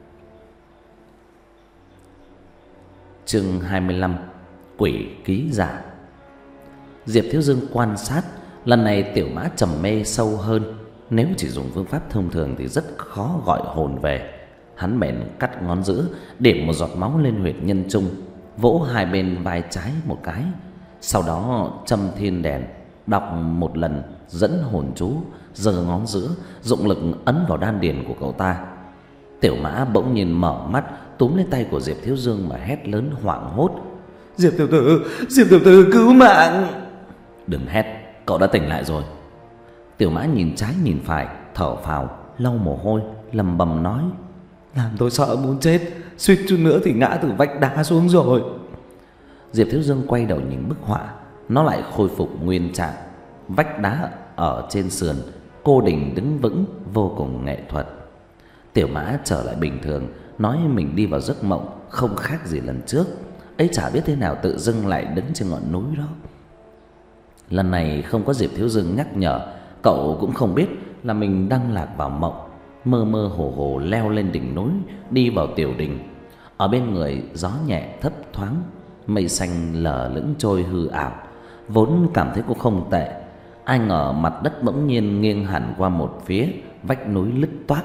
Chương hai mươi lăm. Quỷ ký giả. Diệp Thiếu Dương quan sát, lần này Tiểu Mã trầm mê sâu hơn. Nếu chỉ dùng phương pháp thông thường thì rất khó gọi hồn về. Hắn bèn cắt ngón giữa, điểm một giọt máu lên huyệt nhân trung, vỗ hai bên vai trái một cái. Sau đó châm thiên đèn, đọc một lần dẫn hồn chú, giơ ngón giữa dụng lực ấn vào đan điền của cậu ta. Tiểu Mã bỗng nhiên mở mắt, túm lấy tay của Diệp Thiếu Dương mà hét lớn hoảng hốt. Diệp tiểu tử, Diệp tiểu tử cứu mạng. Đừng hét, cậu đã tỉnh lại rồi. Tiểu Mã nhìn trái nhìn phải, thở phào, lau mồ hôi, lầm bầm nói: Làm tôi sợ muốn chết, suýt chút nữa thì ngã từ vách đá xuống rồi. Diệp Thiếu Dương quay đầu nhìn bức họa, nó lại khôi phục nguyên trạng. Vách đá ở trên sườn, cô đình đứng vững, vô cùng nghệ thuật. Tiểu Mã trở lại bình thường, nói mình đi vào giấc mộng, không khác gì lần trước. Ấy chả biết thế nào tự dưng lại đứng trên ngọn núi đó. Lần này không có Diệp Thiếu Dương nhắc nhở, cậu cũng không biết là mình đang lạc vào mộng. Mơ mơ hồ hồ leo lên đỉnh núi, đi vào tiểu đình. Ở bên người gió nhẹ thấp thoáng, mây xanh lờ lững trôi hư ảo. Vốn cảm thấy cũng không tệ, ai ngờ mặt đất bỗng nhiên nghiêng hẳn qua một phía, vách núi lứt toác.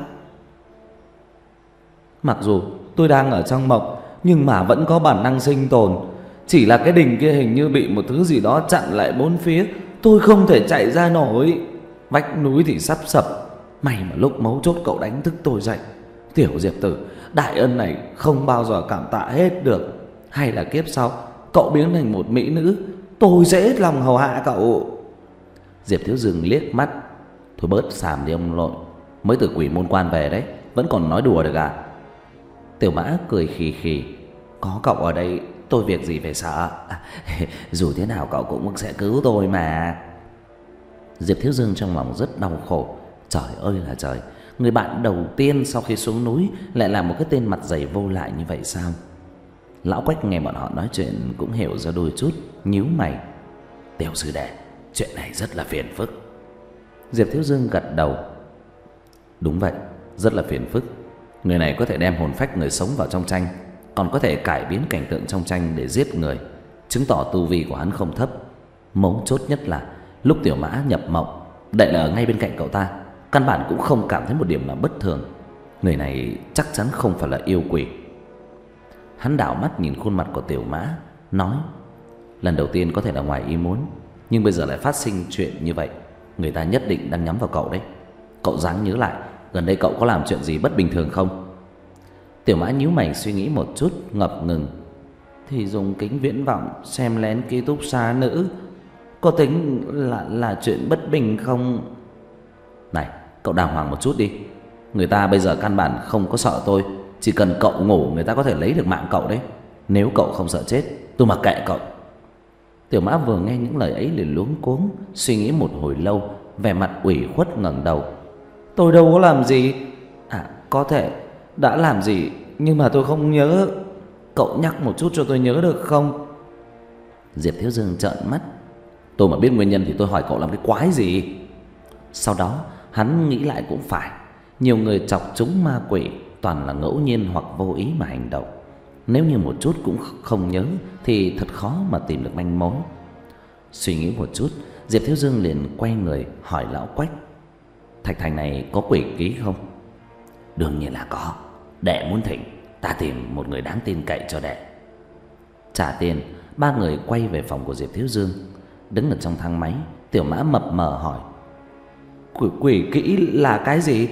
Mặc dù tôi đang ở trong mộng, nhưng mà vẫn có bản năng sinh tồn. Chỉ là cái đình kia hình như bị một thứ gì đó chặn lại bốn phía, tôi không thể chạy ra nổi. Vách núi thì sắp sập, may mà lúc mấu chốt cậu đánh thức tôi dậy. Tiểu Diệp tử, đại ân này không bao giờ cảm tạ hết được. Hay là kiếp sau cậu biến thành một mỹ nữ, tôi sẽ hết lòng hầu hạ cậu. Diệp Thiếu Dương liếc mắt: Thôi bớt xàm đi ông nội, mới từ quỷ môn quan về đấy, vẫn còn nói đùa được à? Tiểu Mã cười khì khì: Có cậu ở đây tôi việc gì phải sợ. À, dù thế nào cậu cũng sẽ cứu tôi mà. Diệp Thiếu Dương trong lòng rất đau khổ. Trời ơi là trời, người bạn đầu tiên sau khi xuống núi lại là một cái tên mặt dày vô lại như vậy sao? Lão Quách nghe bọn họ nói chuyện cũng hiểu ra đôi chút, nhíu mày: Tiểu sư đệ, chuyện này rất là phiền phức. Diệp Thiếu Dương gật đầu: Đúng vậy, rất là phiền phức. Người này có thể đem hồn phách người sống vào trong tranh, còn có thể cải biến cảnh tượng trong tranh để giết người, chứng tỏ tu vi của hắn không thấp. Mấu chốt nhất là lúc Tiểu Mã nhập mộng, Đệ là ở ngay bên cạnh cậu ta, căn bản cũng không cảm thấy một điểm nào bất thường. Người này chắc chắn không phải là yêu quỷ. Hắn đảo mắt nhìn khuôn mặt của Tiểu Mã, nói: Lần đầu tiên có thể là ngoài ý muốn, nhưng bây giờ lại phát sinh chuyện như vậy, người ta nhất định đang nhắm vào cậu đấy. Cậu ráng nhớ lại, gần đây cậu có làm chuyện gì bất bình thường không? Tiểu Mã nhíu mày suy nghĩ một chút, ngập ngừng: Thì dùng kính viễn vọng xem lén ký túc xá nữ, có tính là là chuyện bất bình không? Này, cậu đàng hoàng một chút đi. Người ta bây giờ căn bản không có sợ tôi, chỉ cần cậu ngủ người ta có thể lấy được mạng cậu đấy. Nếu cậu không sợ chết, tôi mặc kệ cậu. Tiểu Mã vừa nghe những lời ấy liền luống cuống, suy nghĩ một hồi lâu, vẻ mặt ủy khuất ngẩng đầu: Tôi đâu có làm gì. À, có thể đã làm gì, nhưng mà tôi không nhớ. Cậu nhắc một chút cho tôi nhớ được không? Diệp Thiếu Dương trợn mắt: Tôi mà biết nguyên nhân thì tôi hỏi cậu làm cái quái gì? Sau đó hắn nghĩ lại cũng phải, nhiều người chọc chúng ma quỷ toàn là ngẫu nhiên hoặc vô ý mà hành động. Nếu như một chút cũng không nhớ thì thật khó mà tìm được manh mối. Suy nghĩ một chút, Diệp Thiếu Dương liền quay người hỏi lão Quách: Thạch thành này có quỷ ký không? Đương nhiên là có. Đệ muốn thỉnh, ta tìm một người đáng tin cậy cho đệ. Trả tiền, ba người quay về phòng của Diệp Thiếu Dương. Đứng ở trong thang máy, Tiểu Mã mập mờ hỏi: Quỷ, quỷ kỹ là cái gì?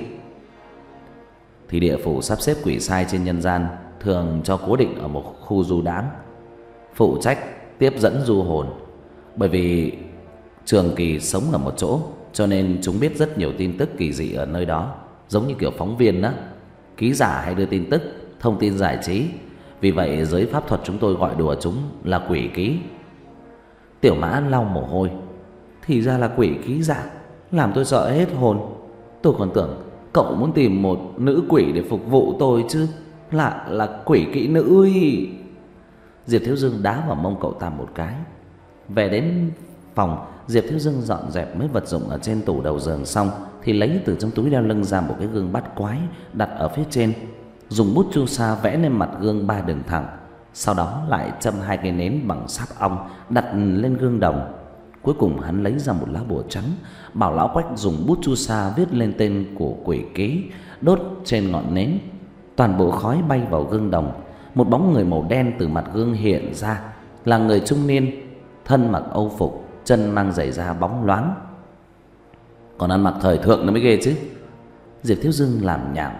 Thì địa phủ sắp xếp quỷ sai trên nhân gian thường cho cố định ở một khu du đãng, phụ trách tiếp dẫn du hồn. Bởi vì trường kỳ sống ở một chỗ, cho nên chúng biết rất nhiều tin tức kỳ dị ở nơi đó, giống như kiểu phóng viên đó, ký giả hay đưa tin tức, thông tin giải trí. Vì vậy giới pháp thuật chúng tôi gọi đùa chúng là quỷ ký. Tiểu Mã lau mồ hôi: Thì ra là quỷ ký giả, làm tôi sợ hết hồn. Tôi còn tưởng cậu muốn tìm một nữ quỷ để phục vụ tôi chứ, là là quỷ kỹ nữ ý. Diệp Thiếu Dương đá vào mông cậu ta một cái. Về đến phòng, Diệp Thiếu Dương dọn dẹp mấy vật dụng ở trên tủ đầu giường xong thì lấy từ trong túi đeo lưng ra một cái gương bắt quái đặt ở phía trên, dùng bút chu sa vẽ lên mặt gương ba đường thẳng, sau đó lại châm hai cây nến bằng sáp ong đặt lên gương đồng. Cuối cùng hắn lấy ra một lá bùa trắng, bảo lão Quách dùng bút chu sa viết lên tên của quỷ ký, đốt trên ngọn nến. Toàn bộ khói bay vào gương đồng. Một bóng người màu đen từ mặt gương hiện ra, là người trung niên, thân mặc âu phục, chân mang giày da bóng loáng. Còn ăn mặc thời thượng nó mới ghê chứ. Diệp Thiếu Dương làm nhảm: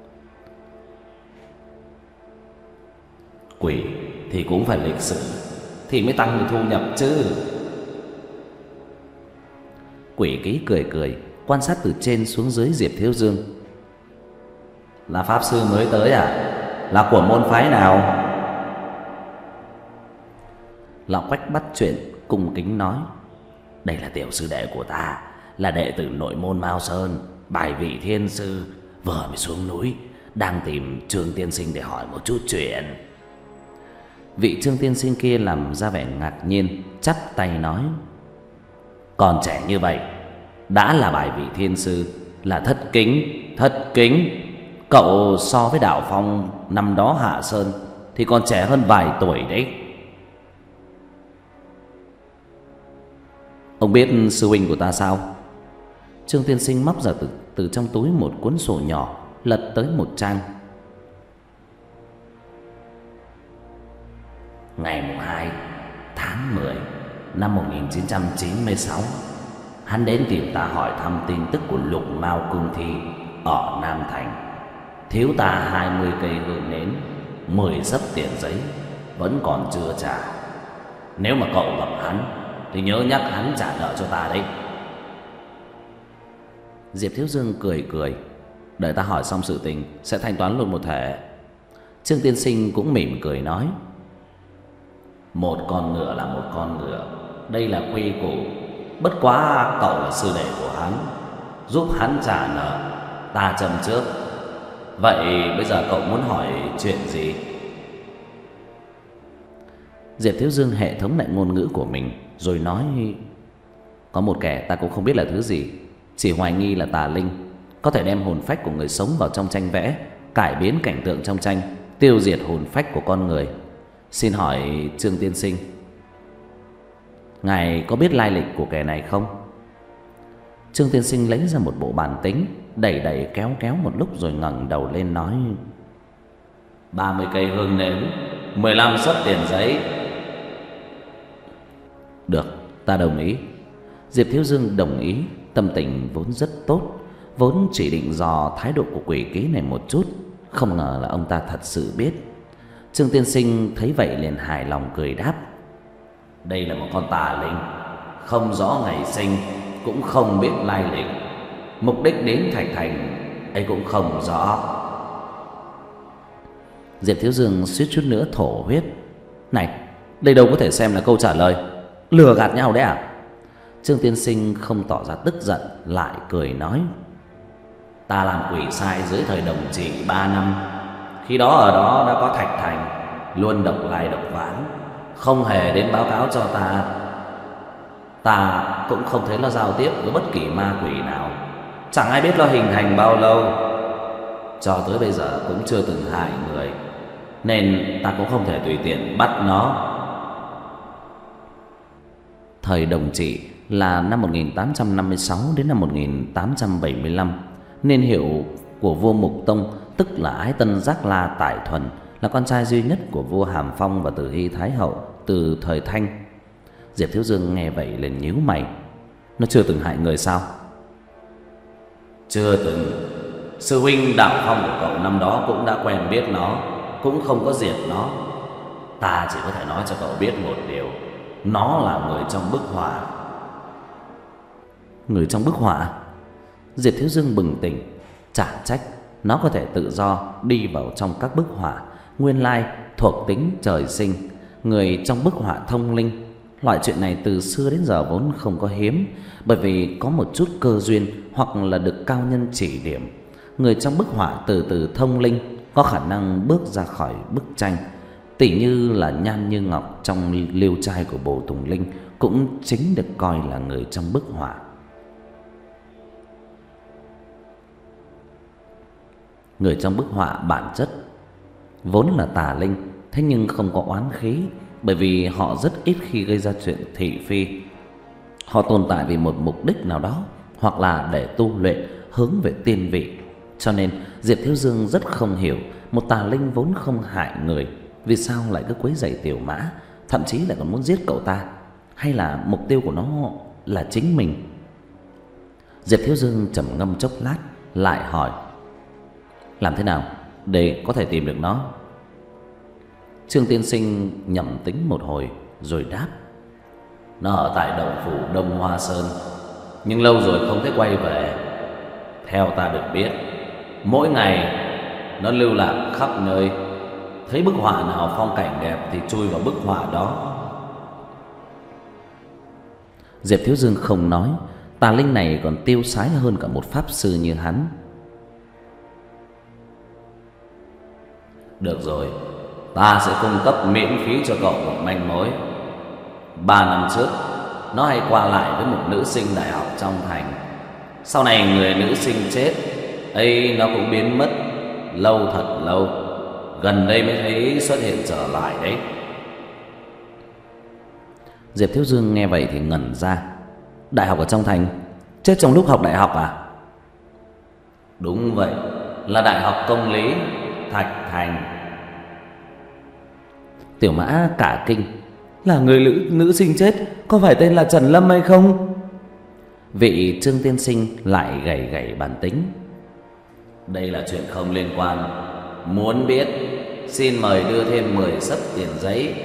Quỷ thì cũng phải lịch sự, thì mới tăng được thu nhập chứ. Quỷ ký cười cười, quan sát từ trên xuống dưới Diệp Thiếu Dương. Là pháp sư mới tới à? Là của môn phái nào? Lão Quách bắt chuyện cung kính nói: đây là tiểu sư đệ của ta, là đệ tử nội môn Mao Sơn, bài vị thiên sư, vừa mới xuống núi, đang tìm Trương tiên sinh để hỏi một chút chuyện. Vị Trương tiên sinh kia làm ra vẻ ngạc nhiên, chắp tay nói: còn trẻ như vậy đã là bài vị thiên sư, là thất kính, thất kính. Cậu so với Đạo Phong năm đó hạ sơn thì còn trẻ hơn vài tuổi đấy. Ông biết sư huynh của ta sao? Trương tiên sinh móc ra từ, từ trong túi một cuốn sổ nhỏ, lật tới một trang. Ngày mùng hai tháng mười năm một nghìn chín trăm chín mươi sáu, hắn đến tìm ta hỏi thăm tin tức của Lục Mao Cương Thi ở Nam Thành. Thiếu ta hai mươi cây hương nến, mười sấp tiền giấy, vẫn còn chưa trả. Nếu mà cậu gặp hắn thì nhớ nhắc hắn trả nợ cho ta đấy. Diệp Thiếu Dương cười cười: đợi ta hỏi xong sự tình sẽ thanh toán luôn một thể. Trương tiên sinh cũng mỉm cười nói: một con ngựa là một con ngựa, đây là quy củ. Bất quá cậu là sư đệ của hắn, giúp hắn trả nợ, ta châm trước. Vậy bây giờ cậu muốn hỏi chuyện gì? Diệp Thiếu Dương hệ thống lại ngôn ngữ của mình, rồi nói: có một kẻ ta cũng không biết là thứ gì, chỉ hoài nghi là tà linh, có thể đem hồn phách của người sống vào trong tranh vẽ, cải biến cảnh tượng trong tranh, tiêu diệt hồn phách của con người. Xin hỏi Trương tiên sinh, ngài có biết lai lịch của kẻ này không? Trương tiên sinh lấy ra một bộ bàn tính, đẩy đẩy kéo kéo một lúc rồi ngẩng đầu lên nói: ba mươi cây hương nến, mười lăm suất tiền giấy. Được, ta đồng ý. Diệp Thiếu Dương đồng ý, tâm tình vốn rất tốt, vốn chỉ định dò thái độ của quỷ ký này một chút, không ngờ là ông ta thật sự biết. Trương tiên sinh thấy vậy liền hài lòng cười đáp: đây là một con tà linh, không rõ ngày sinh, cũng không biết lai lịch, mục đích đến Thạch Thành ấy cũng không rõ. Diệp Thiếu Dương suýt chút nữa thổ huyết: này, đây đâu có thể xem là câu trả lời, lừa gạt nhau đấy à? Trương tiên sinh không tỏ ra tức giận, lại cười nói: ta làm quỷ sai dưới thời Đồng Trị ba năm, khi đó ở đó đã có Thạch Thành, luôn độc lai độc vãng, không hề đến báo cáo cho ta. Ta cũng không thấy nó giao tiếp với bất kỳ ma quỷ nào, chẳng ai biết nó hình thành bao lâu, cho tới bây giờ cũng chưa từng hại người, nên ta cũng không thể tùy tiện bắt nó. Thời Đồng Trị là năm một nghìn tám trăm năm mươi sáu đến năm một nghìn tám trăm bảy mươi lăm. Niên hiệu của vua Mục Tông, tức là Ái Tân Giác La Tại Thuần, là con trai duy nhất của vua Hàm Phong và Từ Hy Thái Hậu từ thời Thanh. Diệp Thiếu Dương nghe vậy liền nhíu mày: nó chưa từng hại người sao? Chưa từng. Sư huynh Đạo Phong của cậu năm đó cũng đã quen biết nó, cũng không có diệt nó. Ta chỉ có thể nói cho cậu biết một điều: nó là người trong bức họa. Người trong bức họa? Diệp Thiếu Dương bừng tỉnh, chả trách nó có thể tự do đi vào trong các bức họa, nguyên lai thuộc tính trời sinh, người trong bức họa thông linh. Loại chuyện này từ xưa đến giờ vốn không có hiếm, bởi vì có một chút cơ duyên hoặc là được cao nhân chỉ điểm, người trong bức họa từ từ thông linh, có khả năng bước ra khỏi bức tranh. Tỷ như là Nhan Như Ngọc trong liêu trai của Bồ Tùng Linh cũng chính được coi là người trong bức họa. Người trong bức họa bản chất vốn là tà linh, thế nhưng không có oán khí, bởi vì họ rất ít khi gây ra chuyện thị phi. Họ tồn tại vì một mục đích nào đó, hoặc là để tu luyện hướng về tiên vị. Cho nên Diệp Thiếu Dương rất không hiểu, một tà linh vốn không hại người, vì sao lại cứ quấy rầy Tiểu Mã, thậm chí lại còn muốn giết cậu ta? Hay là mục tiêu của nó là chính mình? Diệp Thiếu Dương trầm ngâm chốc lát, lại hỏi: làm thế nào để có thể tìm được nó? Trương tiên sinh nhẩm tính một hồi, rồi đáp: Nó ở tại động phủ Đông Hoa Sơn, nhưng lâu rồi không thấy quay về. Theo ta được biết, mỗi ngày nó lưu lạc khắp nơi, thấy bức họa nào phong cảnh đẹp thì chui vào bức họa đó. Diệp Thiếu Dương không nói, tà linh này còn tiêu sái hơn cả một pháp sư như hắn. Được rồi, ta sẽ cung cấp miễn phí cho cậu một manh mối. Ba năm trước, nó hay qua lại với một nữ sinh đại học trong thành. Sau này người nữ sinh chết ấy, nó cũng biến mất lâu thật lâu. Gần đây mới thấy xuất hiện trở lại đấy. Diệp Thiếu Dương nghe vậy thì ngẩn ra. Đại học ở trong thành? Chết trong lúc học đại học à? Đúng vậy, là Đại học Công lý Thạch Thành. Tiểu Mã cả kinh. Là người nữ, nữ sinh chết có phải tên là Trần Lâm hay không? Vị Trương tiên sinh lại gảy gảy bản tính. Đây là chuyện không liên quan. Muốn biết, xin mời đưa thêm mười xấp tiền giấy.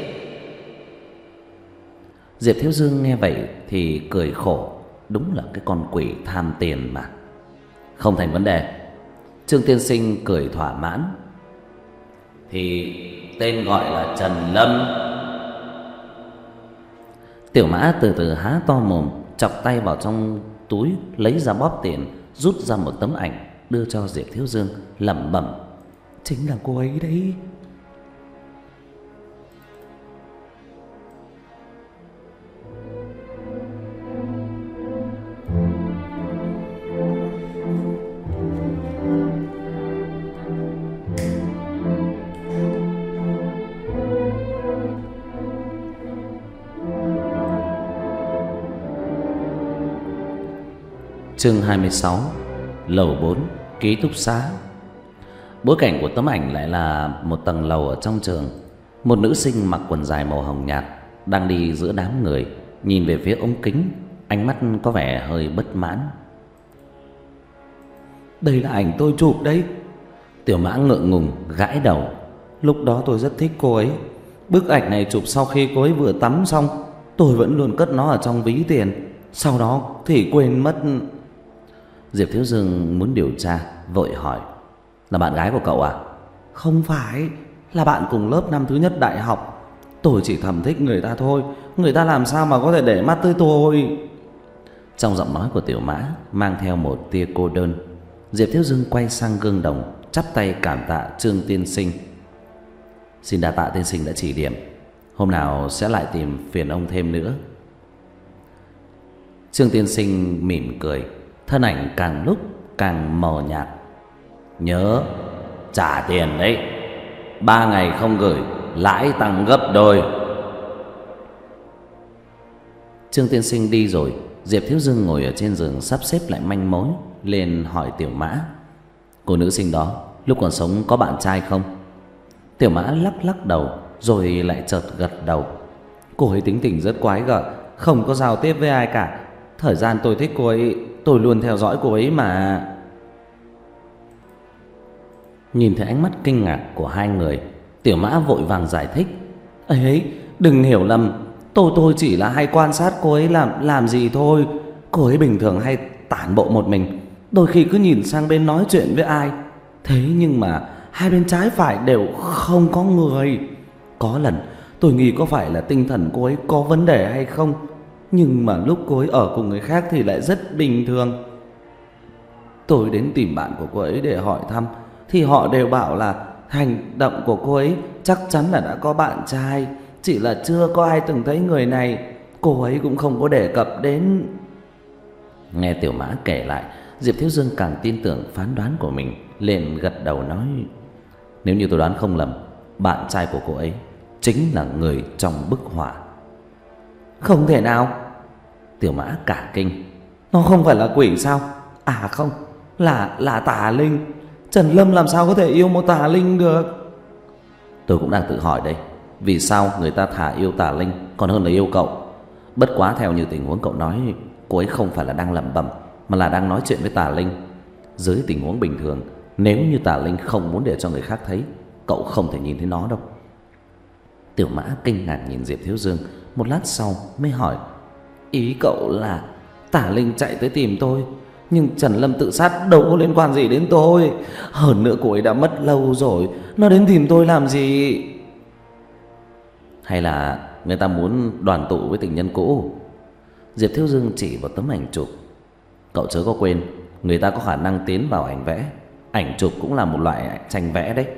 Diệp Thiếu Dương nghe vậy thì cười khổ. Đúng là cái con quỷ tham tiền mà. Không thành vấn đề. Trương tiên sinh cười thỏa mãn. Thì tên gọi là Trần Lâm. Tiểu Mã từ từ há to mồm, chọc tay vào trong túi, lấy ra bóp tiền, rút ra một tấm ảnh, đưa cho Diệp Thiếu Dương, lẩm bẩm: Chính là cô ấy đấy. Chương hai mươi sáu. Lầu bốn, ký túc xá. Bối cảnh của tấm ảnh lại là một tầng lầu ở trong trường. Một nữ sinh mặc quần dài màu hồng nhạt đang đi giữa đám người, nhìn về phía ống kính, ánh mắt có vẻ hơi bất mãn. Đây là ảnh tôi chụp đấy. Tiểu Mã ngượng ngùng gãi đầu. Lúc đó tôi rất thích cô ấy. Bức ảnh này chụp sau khi cô ấy vừa tắm xong. Tôi vẫn luôn cất nó ở trong ví tiền, sau đó thì quên mất. Diệp Thiếu Dương muốn điều tra, vội hỏi: Là bạn gái của cậu à? Không phải, là bạn cùng lớp năm thứ nhất đại học. Tôi chỉ thầm thích người ta thôi, người ta làm sao mà có thể để mắt tới tôi. Trong giọng nói của Tiểu Mã mang theo một tia cô đơn. Diệp Thiếu Dương quay sang gương đồng, chắp tay cảm tạ Trương tiên sinh. Xin đa tạ tiên sinh đã chỉ điểm, hôm nào sẽ lại tìm phiền ông thêm nữa. Trương tiên sinh mỉm cười, thân ảnh càng lúc càng mờ nhạt. Nhớ trả tiền đấy, ba ngày không gửi lãi tăng gấp đôi. Trương tiên sinh đi rồi. Diệp Thiếu Dương ngồi ở trên giường sắp xếp lại manh mối, lên hỏi Tiểu Mã: Cô nữ sinh đó lúc còn sống có bạn trai không? Tiểu Mã lắc lắc đầu, rồi lại chợt gật đầu. Cô ấy tính tình rất quái gở, không có giao tiếp với ai cả. Thời gian tôi thích cô ấy, tôi luôn theo dõi cô ấy mà. Nhìn thấy ánh mắt kinh ngạc của hai người, Tiểu Mã vội vàng giải thích: ấy ấy, đừng hiểu lầm, tôi tôi chỉ là hay quan sát cô ấy làm làm gì thôi. Cô ấy bình thường hay tản bộ một mình, đôi khi cứ nhìn sang bên nói chuyện với ai. Thế nhưng mà hai bên trái phải đều không có người. Có lần tôi nghĩ có phải là tinh thần cô ấy có vấn đề hay không, nhưng mà lúc cô ấy ở cùng người khác thì lại rất bình thường. Tôi đến tìm bạn của cô ấy để hỏi thăm, thì họ đều bảo là hành động của cô ấy chắc chắn là đã có bạn trai, chỉ là chưa có ai từng thấy người này. Cô ấy cũng không có đề cập đến. Nghe Tiểu Mã kể lại, Diệp Thiếu Dương càng tin tưởng phán đoán của mình, liền gật đầu nói: Nếu như tôi đoán không lầm, bạn trai của cô ấy chính là người trong bức họa. Không thể nào. Tiểu Mã cả kinh. Nó không phải là quỷ sao? À không, là là tà linh. Trần Lâm làm sao có thể yêu một tà linh được? Tôi cũng đang tự hỏi đây, vì sao người ta thà yêu tà linh còn hơn là yêu cậu. Bất quá theo như tình huống cậu nói, cô ấy không phải là đang lẩm bẩm, mà là đang nói chuyện với tà linh. Dưới tình huống bình thường, nếu như tà linh không muốn để cho người khác thấy, cậu không thể nhìn thấy nó đâu. Tiểu Mã kinh ngạc nhìn Diệp Thiếu Dương, một lát sau mới hỏi: Ý cậu là Tả Linh chạy tới tìm tôi, nhưng Trần Lâm tự sát đâu có liên quan gì đến tôi. Hơn nữa cô ấy đã mất lâu rồi, nó đến tìm tôi làm gì? Hay là người ta muốn đoàn tụ với tình nhân cũ? Diệp Thiếu Dương chỉ vào tấm ảnh chụp. Cậu chớ có quên, người ta có khả năng tiến vào ảnh vẽ. Ảnh chụp cũng là một loại tranh vẽ đấy.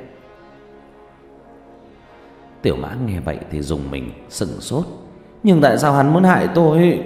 Tiểu Mã nghe vậy thì rùng mình, sững sốt. Nhưng tại sao hắn muốn hại tôi?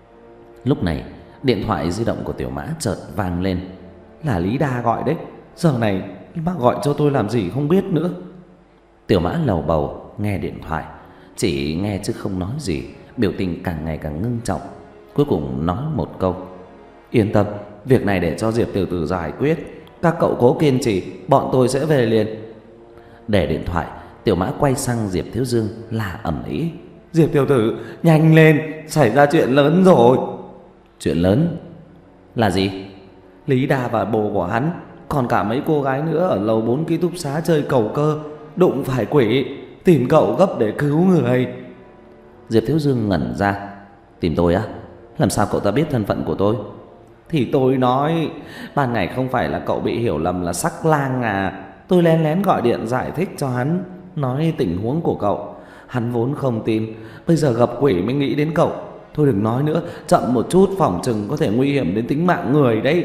Lúc này điện thoại di động của Tiểu Mã chợt vang lên. Là Lý Đa gọi đấy. Giờ này bác gọi cho tôi làm gì không biết nữa. Tiểu Mã lầu bầu nghe điện thoại, chỉ nghe chứ không nói gì, biểu tình càng ngày càng ngưng trọng. Cuối cùng nói một câu: Yên tâm, việc này để cho Diệp tiểu tử giải quyết. Các cậu cố kiên trì, bọn tôi sẽ về liền. Để điện thoại, Tiểu Mã quay sang Diệp Thiếu Dương là ầm ĩ: Diệp tiểu tử, nhanh lên, xảy ra chuyện lớn rồi. Chuyện lớn là gì? Lý Đa và bồ của hắn, còn cả mấy cô gái nữa ở lầu bốn ký túc xá chơi cầu cơ, đụng phải quỷ, tìm cậu gấp để cứu người. Diệp Thiếu Dương ngẩn ra. Tìm tôi á? Làm sao cậu ta biết thân phận của tôi? Thì tôi nói, ban ngày không phải là cậu bị hiểu lầm là sắc lang à? Tôi lén lén gọi điện giải thích cho hắn, nói tình huống của cậu. Hắn vốn không tin, bây giờ gặp quỷ mới nghĩ đến cậu. Thôi đừng nói nữa, chậm một chút phòng chừng có thể nguy hiểm đến tính mạng người đấy.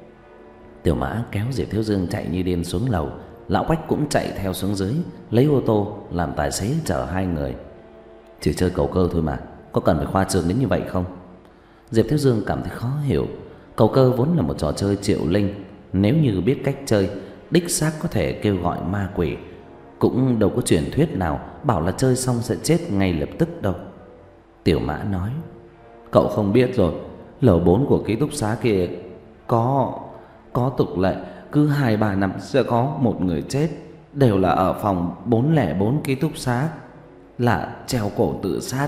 Tiểu Mã kéo Diệp Thiếu Dương chạy như điên xuống lầu. Lão Quách cũng chạy theo xuống dưới, lấy ô tô làm tài xế chở hai người. Chỉ chơi cầu cơ thôi mà, có cần phải khoa trương đến như vậy không? Diệp Thiếu Dương cảm thấy khó hiểu. Cầu cơ vốn là một trò chơi triệu linh, nếu như biết cách chơi, đích xác có thể kêu gọi ma quỷ. Cũng đâu có truyền thuyết nào bảo là chơi xong sẽ chết ngay lập tức đâu. Tiểu Mã nói: Cậu không biết rồi, lầu bốn của ký túc xá kia có có tục lệ, cứ hai ba năm sẽ có một người chết, đều là ở phòng bốn không bốn ký túc xá, là treo cổ tự sát.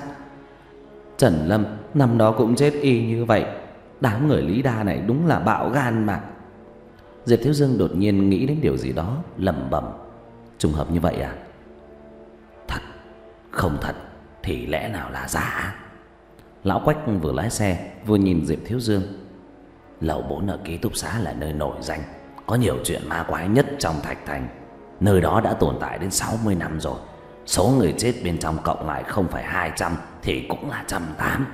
Trần Lâm năm đó cũng chết y như vậy. Đám người Lý Đa này đúng là bạo gan mà. Diệp Thiếu Dương đột nhiên nghĩ đến điều gì đó, lẩm bẩm: Trùng hợp như vậy à? Thật, không thật thì lẽ nào là giả? Lão Quách vừa lái xe vừa nhìn Diệp Thiếu Dương. Lầu bốn ở ký túc xá là nơi nổi danh, có nhiều chuyện ma quái nhất trong Thạch Thành. Nơi đó đã tồn tại đến sáu mươi năm rồi. Số người chết bên trong cộng lại không phải hai trăm thì cũng là trăm tám.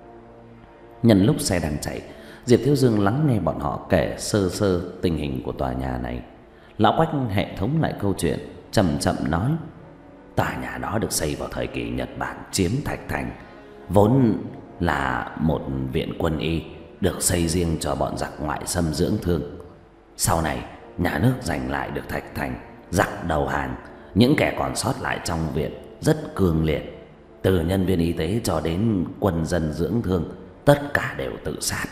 Nhân lúc xe đang chạy, Diệp Thiếu Dương lắng nghe bọn họ kể sơ sơ tình hình của tòa nhà này. Lão Quách hệ thống lại câu chuyện, chậm chậm nói: Tòa nhà đó được xây vào thời kỳ Nhật Bản chiếm Thạch Thành, vốn là một viện quân y được xây riêng cho bọn giặc ngoại xâm dưỡng thương. Sau này nhà nước giành lại được Thạch Thành, giặc đầu hàng, những kẻ còn sót lại trong viện rất cương liệt, từ nhân viên y tế cho đến quân dân dưỡng thương, tất cả đều tự sát.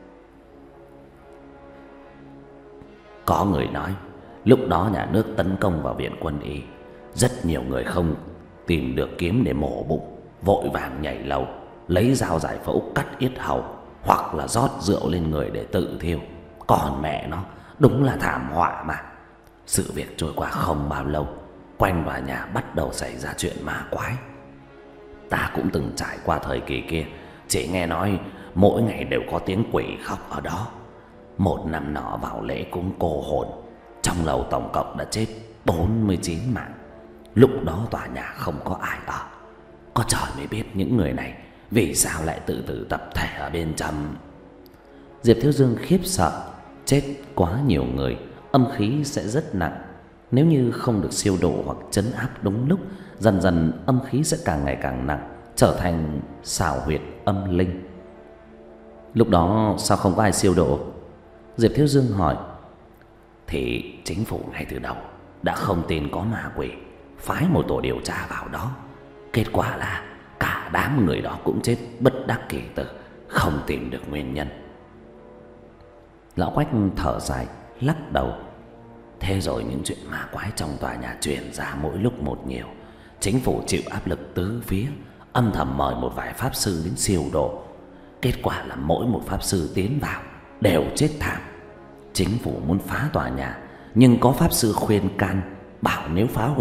Có người nói lúc đó nhà nước tấn công vào viện quân y, rất nhiều người không tìm được kiếm để mổ bụng, vội vàng nhảy lầu, lấy dao giải phẫu cắt yết hầu, hoặc là rót rượu lên người để tự thiêu. Còn mẹ nó, đúng là thảm họa mà. Sự việc trôi qua không bao lâu, quanh tòa nhà bắt đầu xảy ra chuyện ma quái. Ta cũng từng trải qua thời kỳ kia, chỉ nghe nói mỗi ngày đều có tiếng quỷ khóc ở đó. Một năm nọ vào lễ cúng cô hồn, trong lầu tổng cộng đã chết bốn mươi chín mạng. Lúc đó tòa nhà không có ai ở, có trời mới biết những người này vì sao lại tự tử tập thể ở bên trong. Diệp Thiếu Dương khiếp sợ, chết quá nhiều người, âm khí sẽ rất nặng. Nếu như không được siêu độ hoặc trấn áp đúng lúc, dần dần âm khí sẽ càng ngày càng nặng, trở thành xảo huyệt âm linh. Lúc đó sao không có ai siêu độ? Diệp Thiếu Dương hỏi. Thì chính phủ ngay từ đầu đã không tin có ma quỷ, phái một tổ điều tra vào đó. Kết quả là cả đám người đó cũng chết bất đắc kỳ tử, không tìm được nguyên nhân. Lão Quách thở dài, lắc đầu. Thế rồi những chuyện ma quái trong tòa nhà truyền ra mỗi lúc một nhiều. Chính phủ chịu áp lực tứ phía, âm thầm mời một vài pháp sư đến siêu độ. Kết quả là mỗi một pháp sư tiến vào đều chết thảm. Chính phủ muốn phá tòa nhà, nhưng có pháp sư khuyên can, bảo nếu phá hủy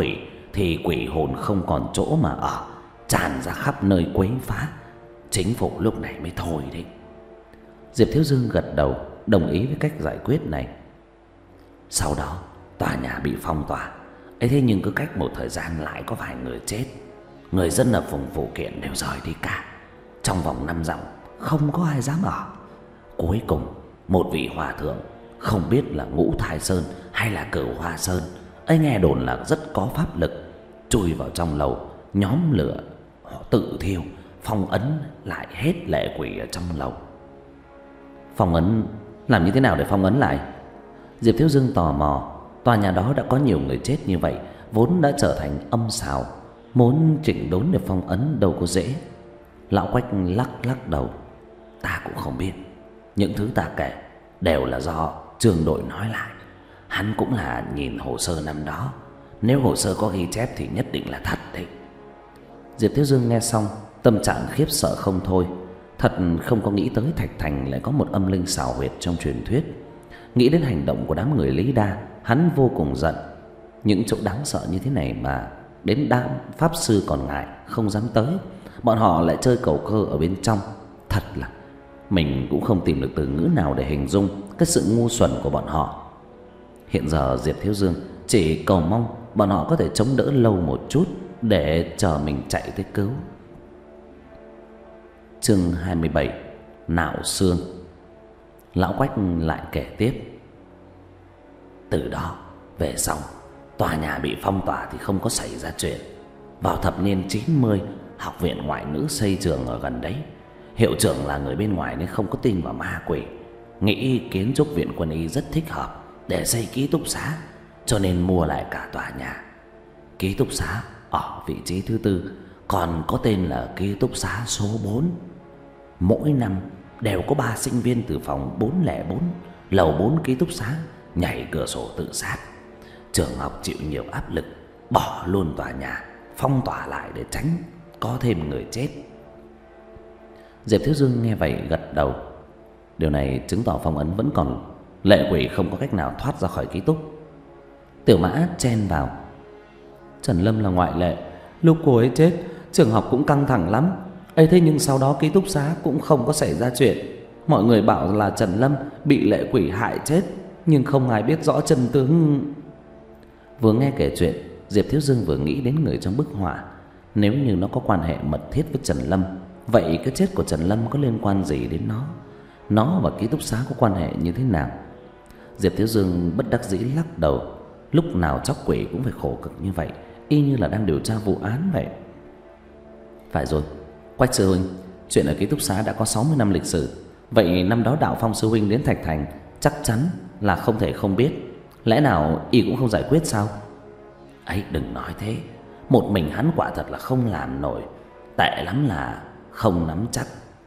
thì quỷ hồn không còn chỗ mà ở, tràn ra khắp nơi quấy phá. Chính phủ lúc này mới thôi đấy. Diệp Thiếu Dương gật đầu, đồng ý với cách giải quyết này. Sau đó tòa nhà bị phong tỏa. ấy thế nhưng cứ cách một thời gian lại có vài người chết. Người dân ở vùng phụ kiện đều rời đi cả. Trong vòng năm dặm không có ai dám ở. Cuối cùng một vị hòa thượng, không biết là Ngũ Thái Sơn hay là Cửu Hoa Sơn, ấy nghe đồn là rất có pháp lực, chui vào trong lầu, nhóm lửa họ tự thiêu, phong ấn lại hết lệ quỷ ở trong lầu. Phong ấn? Làm như thế nào để phong ấn lại? Diệp Thiếu Dương tò mò. Tòa nhà đó đã có nhiều người chết như vậy, vốn đã trở thành âm xào, muốn chỉnh đốn để phong ấn đâu có dễ. Lão Quách lắc lắc đầu. Ta cũng không biết. Những thứ ta kể đều là do Trương Đội nói lại. Hắn cũng là nhìn hồ sơ năm đó. Nếu hồ sơ có ghi chép thì nhất định là thật đấy. Diệp Thiếu Dương nghe xong, tâm trạng khiếp sợ không thôi. Thật không có nghĩ tới Thạch Thành lại có một âm linh xảo huyệt trong truyền thuyết. Nghĩ đến hành động của đám người Lý Đa, hắn vô cùng giận. Những chỗ đáng sợ như thế này mà đến đám pháp sư còn ngại, không dám tới. Bọn họ lại chơi cầu cơ ở bên trong. Thật là mình cũng không tìm được từ ngữ nào để hình dung cái sự ngu xuẩn của bọn họ. Hiện giờ Diệp Thiếu Dương chỉ cầu mong bọn họ có thể chống đỡ lâu một chút để chờ mình chạy tới cứu. Chương hai mươi bảy: Nạo xương. Lão Quách lại kể tiếp. Từ đó về sau, tòa nhà bị phong tỏa thì không có xảy ra chuyện. Vào thập niên chín mươi, học viện ngoại ngữ xây trường ở gần đấy. Hiệu trưởng là người bên ngoài nên không có tin vào ma quỷ, nghĩ kiến trúc viện quân y rất thích hợp để xây ký túc xá, cho nên mua lại cả tòa nhà. Ký túc xá ở vị trí thứ tư, còn có tên là ký túc xá số bốn. Mỗi năm đều có ba sinh viên từ phòng bốn không bốn, lầu bốn ký túc xá nhảy cửa sổ tự sát. Trường học chịu nhiều áp lực, bỏ luôn tòa nhà, phong tỏa lại để tránh có thêm người chết. Diệp Thiếu Dương nghe vậy gật đầu. Điều này chứng tỏ phong ấn vẫn còn, lệ quỷ không có cách nào thoát ra khỏi ký túc. Tiểu Mã chen vào. Trần Lâm là ngoại lệ. Lúc cô ấy chết, trường học cũng căng thẳng lắm. ấy thế nhưng sau đó ký túc xá cũng không có xảy ra chuyện. Mọi người bảo là Trần Lâm bị lệ quỷ hại chết, nhưng không ai biết rõ chân tướng. Vừa nghe kể chuyện, Diệp Thiếu Dương vừa nghĩ đến người trong bức họa. Nếu như nó có quan hệ mật thiết với Trần Lâm, vậy cái chết của Trần Lâm có liên quan gì đến nó? Nó và ký túc xá có quan hệ như thế nào? Diệp Thiếu Dương bất đắc dĩ lắc đầu. Lúc nào chóc quỷ cũng phải khổ cực như vậy, y như là đang điều tra vụ án vậy. Phải rồi, Quách sư huynh, chuyện ở ký túc xá đã có sáu mươi năm lịch sử. Vậy năm đó Đạo Phong sư huynh đến Thạch Thành chắc chắn là không thể không biết. Lẽ nào y cũng không giải quyết sao? Ấy đừng nói thế. Một mình hắn quả thật là không làm nổi. Tệ lắm là không nắm chắc.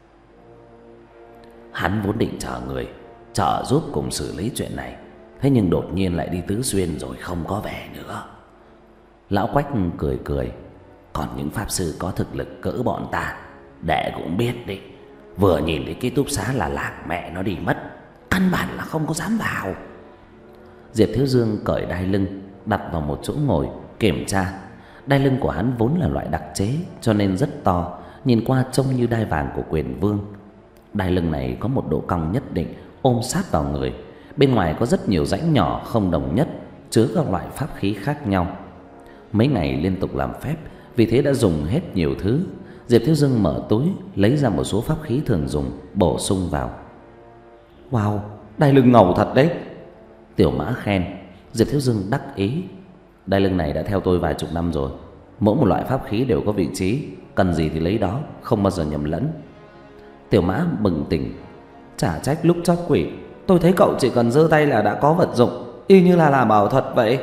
Hắn vốn định chờ người trợ giúp cùng xử lý chuyện này, thế nhưng đột nhiên lại đi Tứ Xuyên rồi không có về nữa. Lão Quách cười cười. Còn những pháp sư có thực lực cỡ bọn ta, đệ cũng biết đi, vừa nhìn thấy ký túc xá là lạc mẹ nó đi mất, căn bản là không có dám vào. Diệp Thiếu Dương cởi đai lưng, đặt vào một chỗ ngồi kiểm tra. Đai lưng của hắn vốn là loại đặc chế, cho nên rất to, nhìn qua trông như đai vàng của Quyền Vương. Đai lưng này có một độ cong nhất định, ôm sát vào người. Bên ngoài có rất nhiều rãnh nhỏ không đồng nhất, chứa các loại pháp khí khác nhau. Mấy ngày liên tục làm phép, vì thế đã dùng hết nhiều thứ. Diệp Thiếu Dương mở túi, lấy ra một số pháp khí thường dùng, bổ sung vào. Wow, đai lưng ngầu thật đấy. Tiểu Mã khen. Diệp Thiếu Dương đắc ý. Đai lưng này đã theo tôi vài chục năm rồi. Mỗi một loại pháp khí đều có vị trí, cần gì thì lấy đó, không bao giờ nhầm lẫn. Tiểu Mã bừng tỉnh. Chả trách lúc chót quỷ, tôi thấy cậu chỉ cần giơ tay là đã có vật dụng, y như là làm ảo thuật vậy.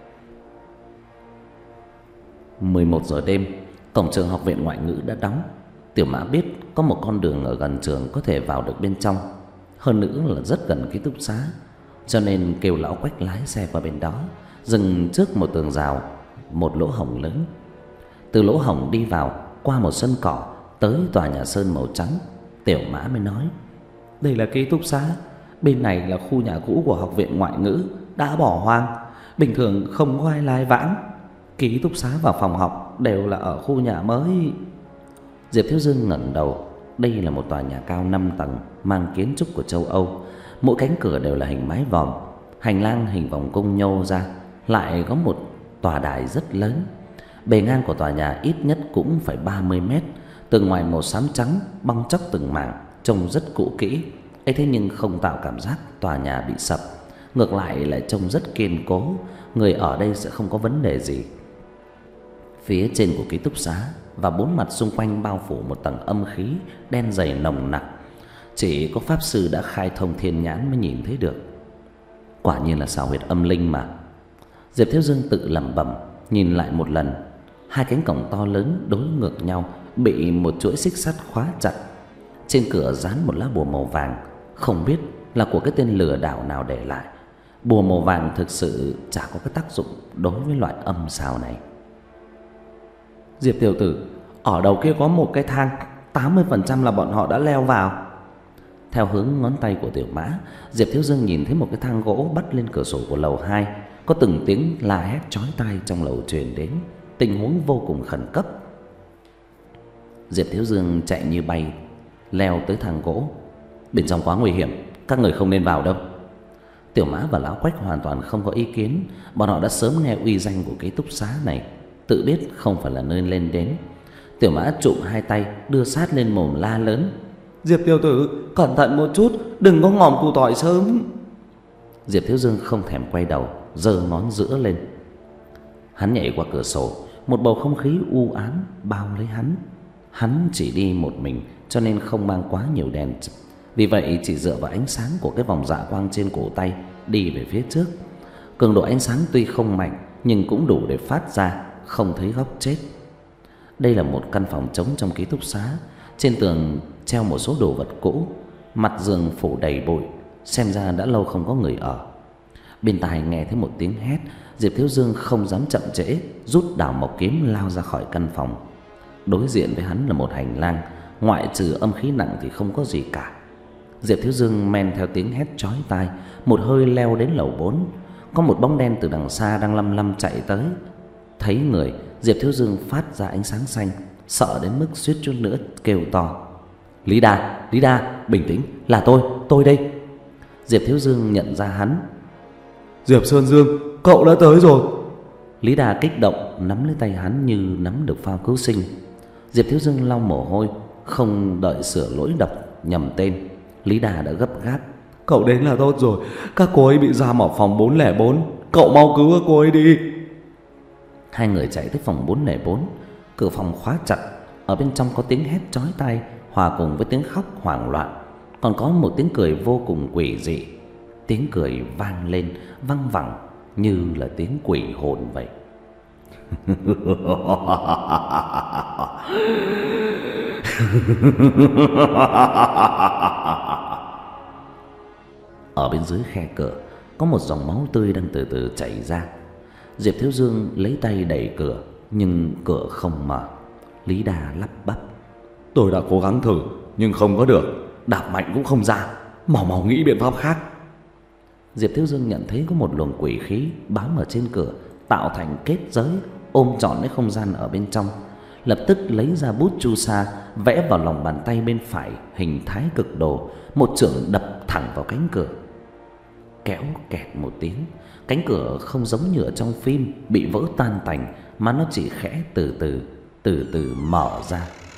mười một giờ đêm, cổng trường học viện ngoại ngữ đã đóng. Tiểu Mã biết có một con đường ở gần trường có thể vào được bên trong, hơn nữa là rất gần ký túc xá, cho nên kêu lão Quách lái xe qua bên đó, dừng trước một tường rào, một lỗ hổng lớn. Từ lỗ hổng đi vào, qua một sân cỏ, tới tòa nhà sơn màu trắng. Tiểu Mã mới nói: đây là ký túc xá, bên này là khu nhà cũ của học viện ngoại ngữ, đã bỏ hoang, bình thường không có ai lai vãng. Ký túc xá và phòng học đều là ở khu nhà mới. Diệp Thiếu Dương ngẩng đầu. Đây là một tòa nhà cao năm tầng mang kiến trúc của châu Âu. Mỗi cánh cửa đều là hình mái vòm, hành lang hình vòng cung nhô ra, lại có một tòa đài rất lớn. Bề ngang của tòa nhà ít nhất cũng phải ba mươi mét. Tường ngoài màu xám trắng bong tróc từng mảng, trông rất cũ kỹ. ấy thế nhưng không tạo cảm giác tòa nhà bị sập, ngược lại lại trông rất kiên cố, người ở đây sẽ không có vấn đề gì. Phía trên của ký túc xá và bốn mặt xung quanh bao phủ một tầng âm khí đen dày nồng nặc, chỉ có pháp sư đã khai thông thiên nhãn mới nhìn thấy được. Quả nhiên là xào huyệt âm linh mà. Diệp Thiếu Dương tự lẩm bẩm, nhìn lại một lần. Hai cánh cổng to lớn đối ngược nhau bị một chuỗi xích sắt khóa chặt. Trên cửa dán một lá bùa màu vàng, không biết là của cái tên lừa đảo nào để lại. Bùa màu vàng thực sự chả có cái tác dụng đối với loại âm xào này. Diệp tiểu tử, ở đầu kia có một cái thang, tám mươi phần trăm là bọn họ đã leo vào. Theo hướng ngón tay của Tiểu Mã, Diệp Thiếu Dương nhìn thấy một cái thang gỗ bắt lên cửa sổ của lầu hai. Có từng tiếng la hét chói tai trong lầu truyền đến, tình huống vô cùng khẩn cấp. Diệp Thiếu Dương chạy như bay leo tới thang gỗ. Bên trong quá nguy hiểm, các người không nên vào đâu. Tiểu Mã và Lão Quách hoàn toàn không có ý kiến. Bọn họ đã sớm nghe uy danh của ký túc xá này, tự biết không phải là nơi lên đến. Tiểu Mã trụm hai tay đưa sát lên mồm la lớn: Diệp tiểu tử, cẩn thận một chút, đừng có ngòm củ tỏi sớm. Diệp Thiếu Dương không thèm quay đầu, giơ ngón giữa lên. Hắn nhảy qua cửa sổ, một bầu không khí u ám bao lấy hắn. Hắn chỉ đi một mình cho nên không mang quá nhiều đèn, vì vậy chỉ dựa vào ánh sáng của cái vòng dạ quang trên cổ tay đi về phía trước. Cường độ ánh sáng tuy không mạnh nhưng cũng đủ để phát ra, không thấy góc chết. Đây là một căn phòng trống trong ký túc xá. Trên tường treo một số đồ vật cũ, mặt giường phủ đầy bụi, xem ra đã lâu không có người ở. Bên tai nghe thấy một tiếng hét, Diệp Thiếu Dương không dám chậm trễ, rút đào mộc kiếm lao ra khỏi căn phòng. Đối diện với hắn là một hành lang, ngoại trừ âm khí nặng thì không có gì cả. Diệp Thiếu Dương men theo tiếng hét chói tai, một hơi leo đến lầu bốn. Có một bóng đen từ đằng xa đang lăm lăm chạy tới. Thấy người, Diệp Thiếu Dương phát ra ánh sáng xanh, sợ đến mức suýt chút nữa kêu to: Lý Đa, Lý Đa, bình tĩnh, là tôi, tôi đây. Diệp Thiếu Dương nhận ra hắn. Diệp Sơn Dương, cậu đã tới rồi. Lý Đa kích động nắm lấy tay hắn như nắm được phao cứu sinh. Diệp Thiếu Dương lau mồ hôi, không đợi sửa lỗi đọc nhầm tên, Lý Đa đã gấp gáp: Cậu đến là tốt rồi, các cô ấy bị giam ở phòng bốn không bốn, cậu mau cứu các cô ấy đi. Hai người chạy tới phòng bốn không bốn. Cửa phòng khóa chặt, ở bên trong có tiếng hét chói tai hòa cùng với tiếng khóc hoảng loạn, còn có một tiếng cười vô cùng quỷ dị. Tiếng cười vang lên văng vẳng như là tiếng quỷ hồn vậy. Ở bên dưới khe cửa có một dòng máu tươi đang từ từ chảy ra. Diệp Thiếu Dương lấy tay đẩy cửa nhưng cửa không mở. Lý Đa lắp bắp: Tôi đã cố gắng thử nhưng không có được, đạp mạnh cũng không ra, mau mau nghĩ biện pháp khác. Diệp Thiếu Dương nhận thấy có một luồng quỷ khí bám ở trên cửa, tạo thành kết giới ôm trọn lấy không gian ở bên trong. Lập tức lấy ra bút chu sa, vẽ vào lòng bàn tay bên phải hình thái cực đồ, một chưởng đập thẳng vào cánh cửa. Kéo kẹt một tiếng, cánh cửa không giống như ở trong phim bị vỡ tan tành, mà nó chỉ khẽ từ từ từ từ mở ra.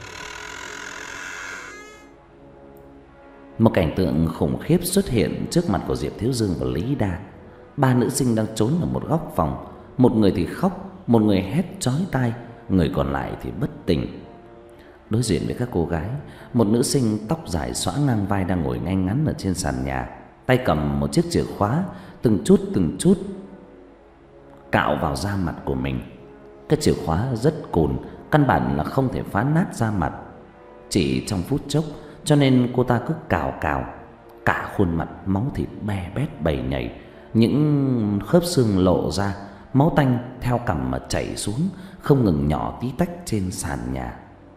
Một cảnh tượng khủng khiếp xuất hiện trước mặt của Diệp Thiếu Dương và Lý Đa. Ba nữ sinh đang trốn ở một góc phòng, một người thì khóc, một người hét chói tai, người còn lại thì bất tỉnh. Đối diện với các cô gái, một nữ sinh tóc dài xõa ngang vai đang ngồi ngay ngắn ở trên sàn nhà, tay cầm một chiếc chìa khóa, từng chút từng chút cạo vào da mặt của mình. Cái chìa khóa rất cùn, căn bản là không thể phá nát da mặt. Chỉ trong phút chốc, cho nên cô ta cứ cào cào, cả khuôn mặt máu thịt be bét bầy nhầy, những khớp xương lộ ra, máu tanh theo cằm mà chảy xuống, không ngừng nhỏ tí tách trên sàn nhà.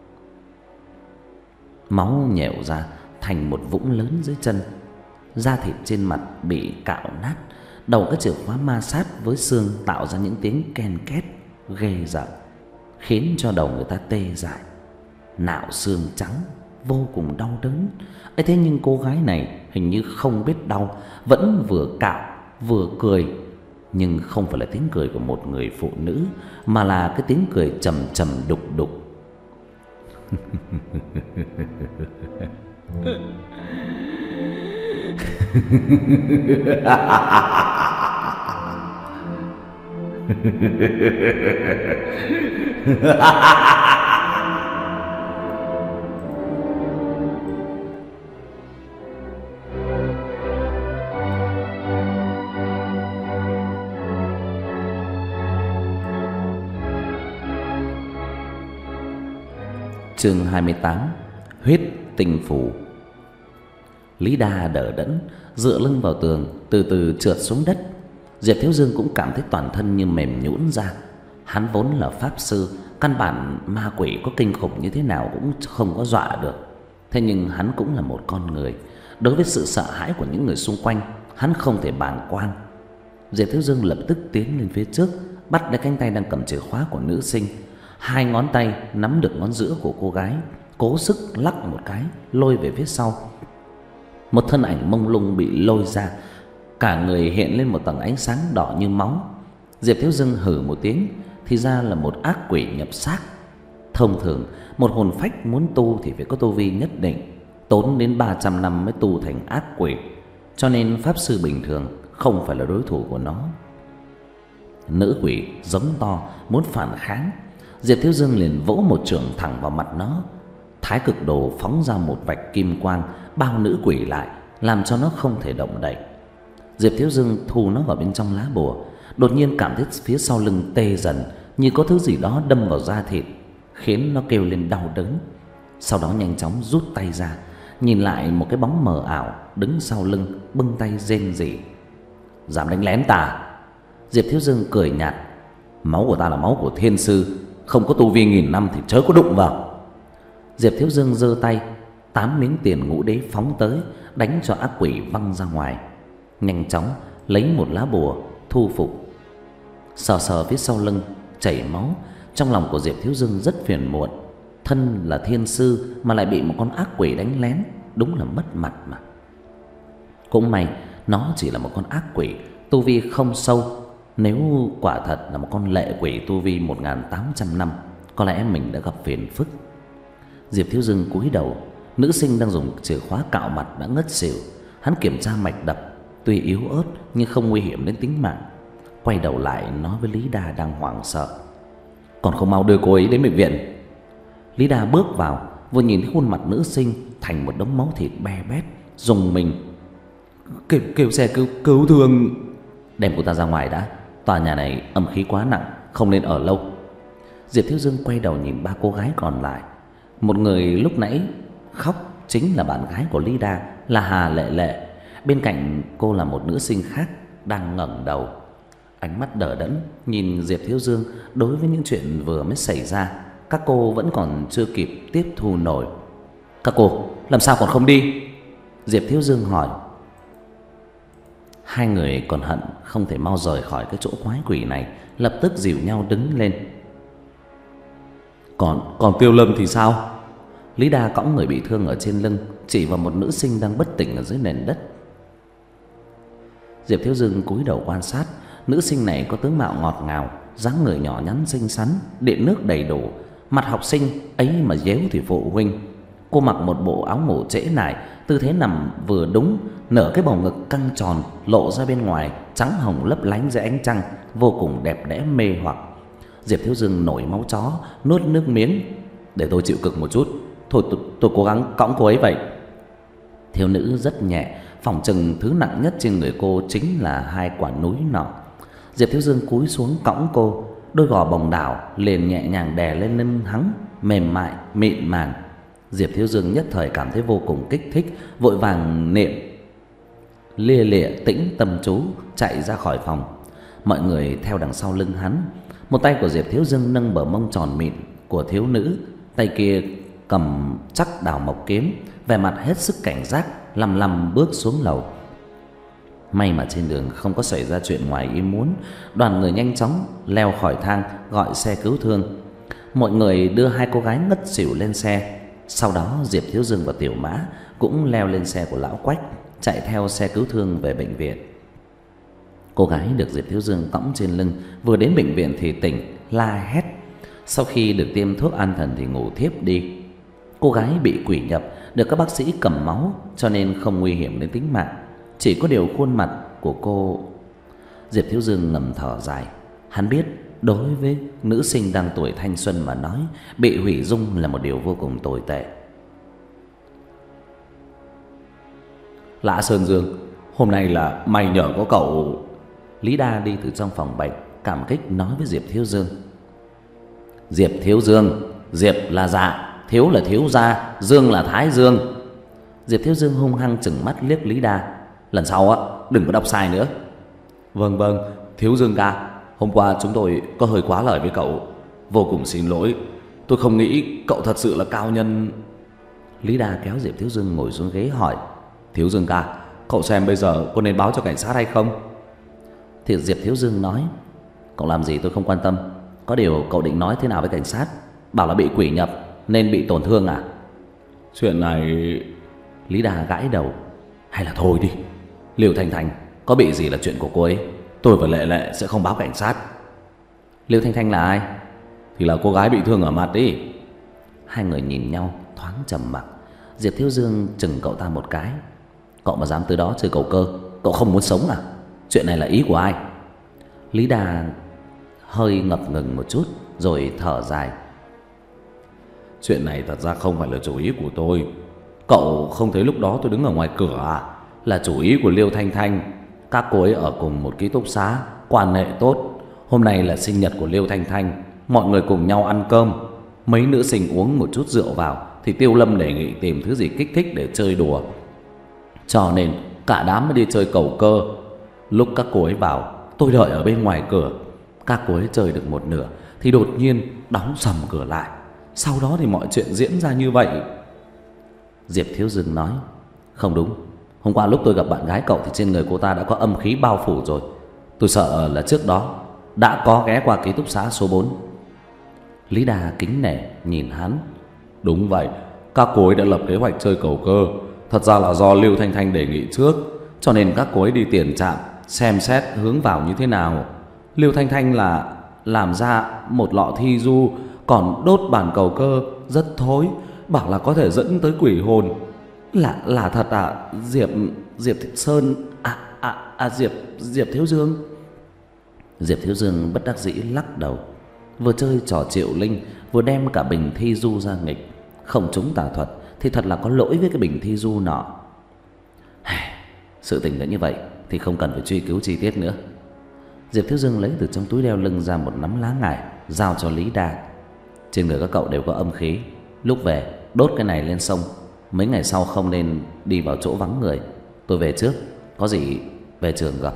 Máu nhèo ra thành một vũng lớn dưới chân. Da thịt trên mặt bị cạo nát, đầu cái chìa khóa ma sát với xương tạo ra những tiếng ken két ghê rợn, khiến cho đầu người ta tê dại, nạo xương trắng, vô cùng đau đớn. ấy thế nhưng cô gái này hình như không biết đau, vẫn vừa cạo vừa cười. Nhưng không phải là tiếng cười của một người phụ nữ, mà là cái tiếng cười trầm trầm đục đục. Chương hai mươi tám. Huyết tinh phù. Lý Đa đờ đẫn dựa lưng vào tường, từ từ trượt xuống đất. Diệp Thiếu Dương cũng cảm thấy toàn thân như mềm nhũn ra. Hắn vốn là pháp sư, căn bản ma quỷ có kinh khủng như thế nào cũng không có dọa được. Thế nhưng hắn cũng là một con người, đối với sự sợ hãi của những người xung quanh, hắn không thể bàng quan. Diệp Thiếu Dương lập tức tiến lên phía trước, bắt lấy cánh tay đang cầm chìa khóa của nữ sinh. Hai ngón tay nắm được ngón giữa của cô gái, cố sức lắc một cái, lôi về phía sau. Một thân ảnh mông lung bị lôi ra, cả người hiện lên một tầng ánh sáng đỏ như máu. Diệp Thiếu Dương hừ một tiếng, thì ra là một ác quỷ nhập xác. Thông thường một hồn phách muốn tu thì phải có tu vi nhất định, tốn đến ba trăm năm mới tu thành ác quỷ, cho nên pháp sư bình thường không phải là đối thủ của nó. Nữ quỷ giống to muốn phản kháng, Diệp Thiếu Dương liền vỗ một chưởng thẳng vào mặt nó. Thái cực đồ phóng ra một vạch kim quang bao nữ quỷ lại, làm cho nó không thể động đậy. Diệp Thiếu Dương thu nó vào bên trong lá bùa, đột nhiên cảm thấy phía sau lưng tê dần, như có thứ gì đó đâm vào da thịt, khiến nó kêu lên đau đớn. Sau đó nhanh chóng rút tay ra, nhìn lại một cái bóng mờ ảo đứng sau lưng, bưng tay rên rỉ. Dám đánh lén ta? Diệp Thiếu Dương cười nhạt. Máu của ta là máu của thiên sư, không có tu vi nghìn năm thì chớ có đụng vào. Diệp Thiếu Dương giơ tay, tám miếng tiền ngũ đế phóng tới, đánh cho ác quỷ văng ra ngoài. Nhanh chóng lấy một lá bùa thu phục. Sờ sờ phía sau lưng chảy máu, trong lòng của Diệp Thiếu Dương rất phiền muộn. Thân là thiên sư mà lại bị một con ác quỷ đánh lén, đúng là mất mặt mà. Cũng may nó chỉ là một con ác quỷ, tu vi không sâu. Nếu quả thật là một con lệ quỷ tu vi một nghìn tám trăm năm, có lẽ mình đã gặp phiền phức. Diệp Thiếu Dương cúi đầu, nữ sinh đang dùng chìa khóa cạo mặt đã ngất xỉu. Hắn kiểm tra mạch đập, tuy yếu ớt nhưng không nguy hiểm đến tính mạng. Quay đầu lại nói với Lý Đa đang hoảng sợ. Còn không mau đưa cô ấy đến bệnh viện. Lý Đa bước vào, vừa nhìn thấy khuôn mặt nữ sinh thành một đống máu thịt be bét, rùng mình. Kêu, kêu xe cứu, cứu thương. Đem cô ta ra ngoài đã, tòa nhà này âm khí quá nặng, không nên ở lâu. Diệp Thiếu Dương quay đầu nhìn ba cô gái còn lại. Một người lúc nãy khóc chính là bạn gái của Lý Đa, là Hà Lệ Lệ. Bên cạnh cô là một nữ sinh khác đang ngẩng đầu, ánh mắt đờ đẫn nhìn Diệp Thiếu Dương. Đối với những chuyện vừa mới xảy ra, các cô vẫn còn chưa kịp tiếp thu nổi. Các cô làm sao còn không đi? Diệp Thiếu Dương hỏi. Hai người còn hận không thể mau rời khỏi cái chỗ quái quỷ này, lập tức dìu nhau đứng lên. Còn còn Tiêu Lâm thì sao? Lý Đa cõng người bị thương ở trên lưng, chỉ vào một nữ sinh đang bất tỉnh ở dưới nền đất. Diệp Thiếu Dương cúi đầu quan sát. Nữ sinh này có tướng mạo ngọt ngào, dáng người nhỏ nhắn xinh xắn, điện nước đầy đủ. Mặt học sinh ấy mà déo thì phụ huynh. Cô mặc một bộ áo ngủ trễ nải, tư thế nằm vừa đúng, nở cái bầu ngực căng tròn lộ ra bên ngoài, trắng hồng lấp lánh dưới ánh trăng, vô cùng đẹp đẽ mê hoặc. Diệp Thiếu Dương nổi máu chó, nuốt nước miếng. Để tôi chịu cực một chút, thôi tôi, tôi cố gắng cõng cô ấy vậy. Thiếu nữ rất nhẹ, phỏng chừng thứ nặng nhất trên người cô chính là hai quả núi nọ. Diệp Thiếu Dương cúi xuống cõng cô, đôi gò bồng đảo liền nhẹ nhàng đè lên lưng hắn, mềm mại mịn màng. Diệp Thiếu Dương nhất thời cảm thấy vô cùng kích thích, vội vàng niệm lia lịa tĩnh tâm chú chạy ra khỏi phòng. Mọi người theo đằng sau lưng hắn. Một tay của Diệp Thiếu Dương nâng bờ mông tròn mịn của thiếu nữ, tay kia cầm chắc đào mộc kiếm, vẻ mặt hết sức cảnh giác, lầm lầm bước xuống lầu. May mà trên đường không có xảy ra chuyện ngoài ý muốn. Đoàn người nhanh chóng leo khỏi thang gọi xe cứu thương. Mọi người đưa hai cô gái ngất xỉu lên xe. Sau đó Diệp Thiếu Dương và Tiểu Mã cũng leo lên xe của lão Quách, chạy theo xe cứu thương về bệnh viện. Cô gái được Diệp Thiếu Dương cõng trên lưng vừa đến bệnh viện thì tỉnh, la hét. Sau khi được tiêm thuốc an thần thì ngủ thiếp đi. Cô gái bị quỷ nhập, được các bác sĩ cầm máu cho nên không nguy hiểm đến tính mạng. Chỉ có điều khuôn mặt của cô... Diệp Thiếu Dương ngầm thở dài. Hắn biết đối với nữ sinh đang tuổi thanh xuân mà nói, bị hủy dung là một điều vô cùng tồi tệ. Lã Sơn Dương, hôm nay là may nhờ có cậu. Lý Đa đi từ trong phòng bệnh, cảm kích nói với Diệp Thiếu Dương. Diệp Thiếu Dương, Diệp là dạ, Thiếu là thiếu gia, Dương là Thái Dương. Diệp Thiếu Dương hung hăng chừng mắt liếc Lý Đa. Lần sau á, đừng có đọc sai nữa. Vâng vâng, Thiếu Dương ca, hôm qua chúng tôi có hơi quá lời với cậu, vô cùng xin lỗi. Tôi không nghĩ cậu thật sự là cao nhân. Lý Đa kéo Diệp Thiếu Dương ngồi xuống ghế hỏi. Thiếu Dương ca, cậu xem bây giờ có nên báo cho cảnh sát hay không? Thì Diệp Thiếu Dương nói, cậu làm gì tôi không quan tâm. Có điều cậu định nói thế nào với cảnh sát? Bảo là bị quỷ nhập nên bị tổn thương à? Chuyện này... Lý Đa gãi đầu. Hay là thôi đi, Liêu Thanh Thanh có bị gì là chuyện của cô ấy. Tôi và Lệ Lệ sẽ không báo cảnh sát. Liêu Thanh Thanh là ai? Thì là cô gái bị thương ở mặt đi. Hai người nhìn nhau thoáng trầm mặc. Diệp Thiếu Dương chừng cậu ta một cái. Cậu mà dám tới đó chơi cầu cơ, cậu không muốn sống à? Chuyện này là ý của ai? Lý Đà hơi ngập ngừng một chút rồi thở dài. Chuyện này thật ra không phải là chủ ý của tôi. Cậu không thấy lúc đó tôi đứng ở ngoài cửa à? Là chủ ý của Liêu Thanh Thanh. Các cô ấy ở cùng một ký túc xá, quan hệ tốt. Hôm nay là sinh nhật của Liêu Thanh Thanh, mọi người cùng nhau ăn cơm. Mấy nữ sinh uống một chút rượu vào thì Tiêu Lâm đề nghị tìm thứ gì kích thích để chơi đùa. Cho nên cả đám mới đi chơi cầu cơ. Lúc các cô ấy vào, tôi đợi ở bên ngoài cửa. Các cô ấy chơi được một nửa thì đột nhiên đóng sầm cửa lại. Sau đó thì mọi chuyện diễn ra như vậy. Diệp Thiếu Dương nói, không đúng. Hôm qua lúc tôi gặp bạn gái cậu thì trên người cô ta đã có âm khí bao phủ rồi. Tôi sợ là trước đó đã có ghé qua ký túc xá số bốn. Lý Đà kính nể nhìn hắn. Đúng vậy, các cô ấy đã lập kế hoạch chơi cầu cơ. Thật ra là do Liêu Thanh Thanh đề nghị trước, cho nên các cô ấy đi tiền trạm xem xét hướng vào như thế nào. Liêu Thanh Thanh là làm ra một lọ thi du, còn đốt bàn cầu cơ rất thối, bảo là có thể dẫn tới quỷ hồn. Là là thật à? Diệp Diệp Sơn à à à Diệp Diệp Thiếu Dương. Diệp Thiếu Dương bất đắc dĩ lắc đầu. Vừa chơi trò triệu linh, vừa đem cả bình thi du ra nghịch, không trúng tà thuật thì thật là có lỗi với cái bình thi du nọ. Sự tình đã như vậy thì không cần phải truy cứu chi tiết nữa. Diệp Thiếu Dương lấy từ trong túi đeo lưng ra một nắm lá ngải, giao cho Lý Đa. Trên người các cậu đều có âm khí, lúc về đốt cái này lên sông. Mấy ngày sau không nên đi vào chỗ vắng người. Tôi về trước, có gì về trường gặp.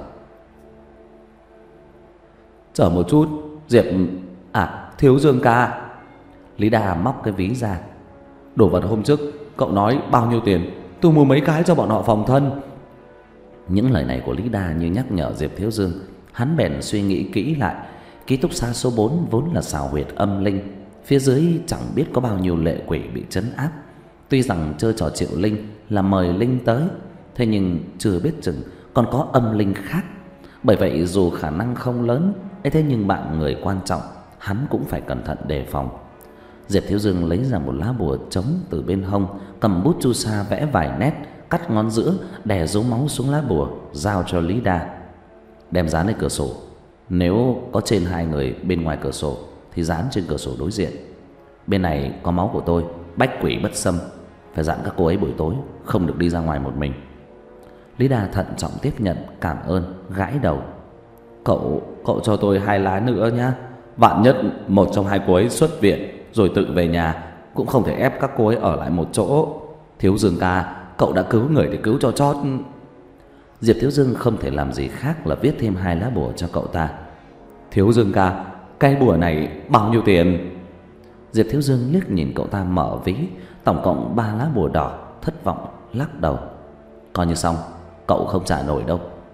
Chờ một chút, Diệp... À, Thiếu Dương ca. Lý Đà móc cái ví ra. Đồ vật hôm trước cậu nói bao nhiêu tiền, tôi mua mấy cái cho bọn họ phòng thân. Những lời này của Lý Đà như nhắc nhở Diệp Thiếu Dương. Hắn bèn suy nghĩ kỹ lại. Ký túc xá số bốn vốn là xào huyệt âm linh, phía dưới chẳng biết có bao nhiêu lệ quỷ bị trấn áp. Tuy rằng chơi trò triệu linh là mời linh tới, thế nhưng chưa biết chừng còn có âm linh khác. Bởi vậy dù khả năng không lớn ấy, thế nhưng bạn người quan trọng, hắn cũng phải cẩn thận đề phòng. Diệp Thiếu Dương lấy ra một lá bùa trống từ bên hông, cầm bút chu sa vẽ vài nét, cắt ngón giữa, đè dấu máu xuống lá bùa, giao cho Lý Đa. Đem dán lên cửa sổ. Nếu có trên hai người bên ngoài cửa sổ thì dán trên cửa sổ đối diện. Bên này có máu của tôi, bách quỷ bất xâm. Phải dặn các cô ấy buổi tối không được đi ra ngoài một mình. Lý Đa thận trọng tiếp nhận, cảm ơn, gãi đầu. Cậu, cậu cho tôi hai lá nữa nhá. Vạn nhất một trong hai cô ấy xuất viện rồi tự về nhà, cũng không thể ép các cô ấy ở lại một chỗ. Thiếu Dương ca, cậu đã cứu người thì cứu cho chót. Diệp Thiếu Dương không thể làm gì khác là viết thêm hai lá bùa cho cậu ta. Thiếu Dương ca, cái bùa này bao nhiêu tiền? Diệp Thiếu Dương liếc nhìn cậu ta mở ví, tổng cộng ba lá bùa đỏ, thất vọng lắc đầu. Coi như xong, cậu không trả nổi đâu.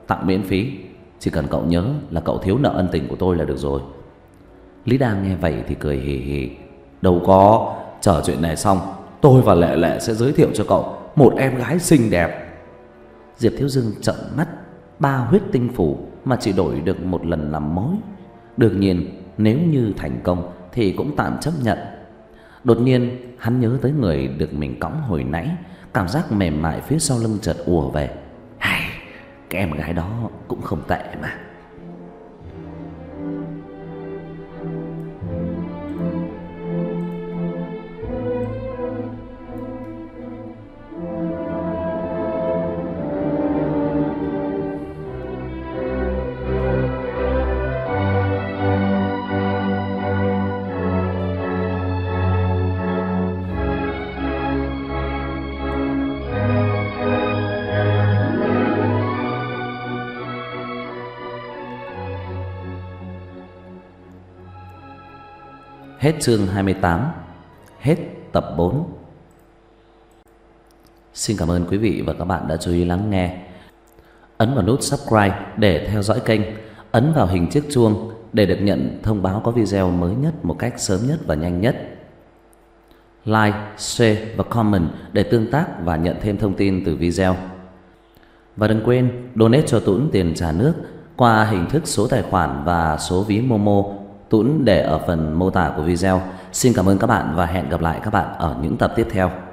tặng miễn phí. Chỉ cần cậu nhớ là cậu thiếu nợ ân tình của tôi là được rồi. Lý Đa nghe vậy thì cười hì hì. Đâu có, chờ chuyện này xong, tôi và Lệ Lệ sẽ giới thiệu cho cậu một em gái xinh đẹp. Diệp Thiếu Dương trợn mắt. Ba huyết tinh phủ mà chỉ đổi được một lần làm mối. Đương nhiên nếu như thành công thì cũng tạm chấp nhận. Đột nhiên hắn nhớ tới người được mình cõng hồi nãy. Cảm giác mềm mại phía sau lưng chợt ùa về. Hay, cái em gái đó cũng không tệ mà. Hết chương hai mươi tám. Hết tập bốn. Xin cảm ơn quý vị và các bạn đã chú ý lắng nghe. Ấn vào nút subscribe để theo dõi kênh. Ấn vào hình chiếc chuông để được nhận thông báo có video mới nhất một cách sớm nhất và nhanh nhất. Like, share và comment để tương tác và nhận thêm thông tin từ video. Và đừng quên donate cho Tuấn tiền trà nước qua hình thức số tài khoản và số ví Momo. Tuấn để ở phần mô tả của video. Xin cảm ơn các bạn và hẹn gặp lại các bạn ở những tập tiếp theo.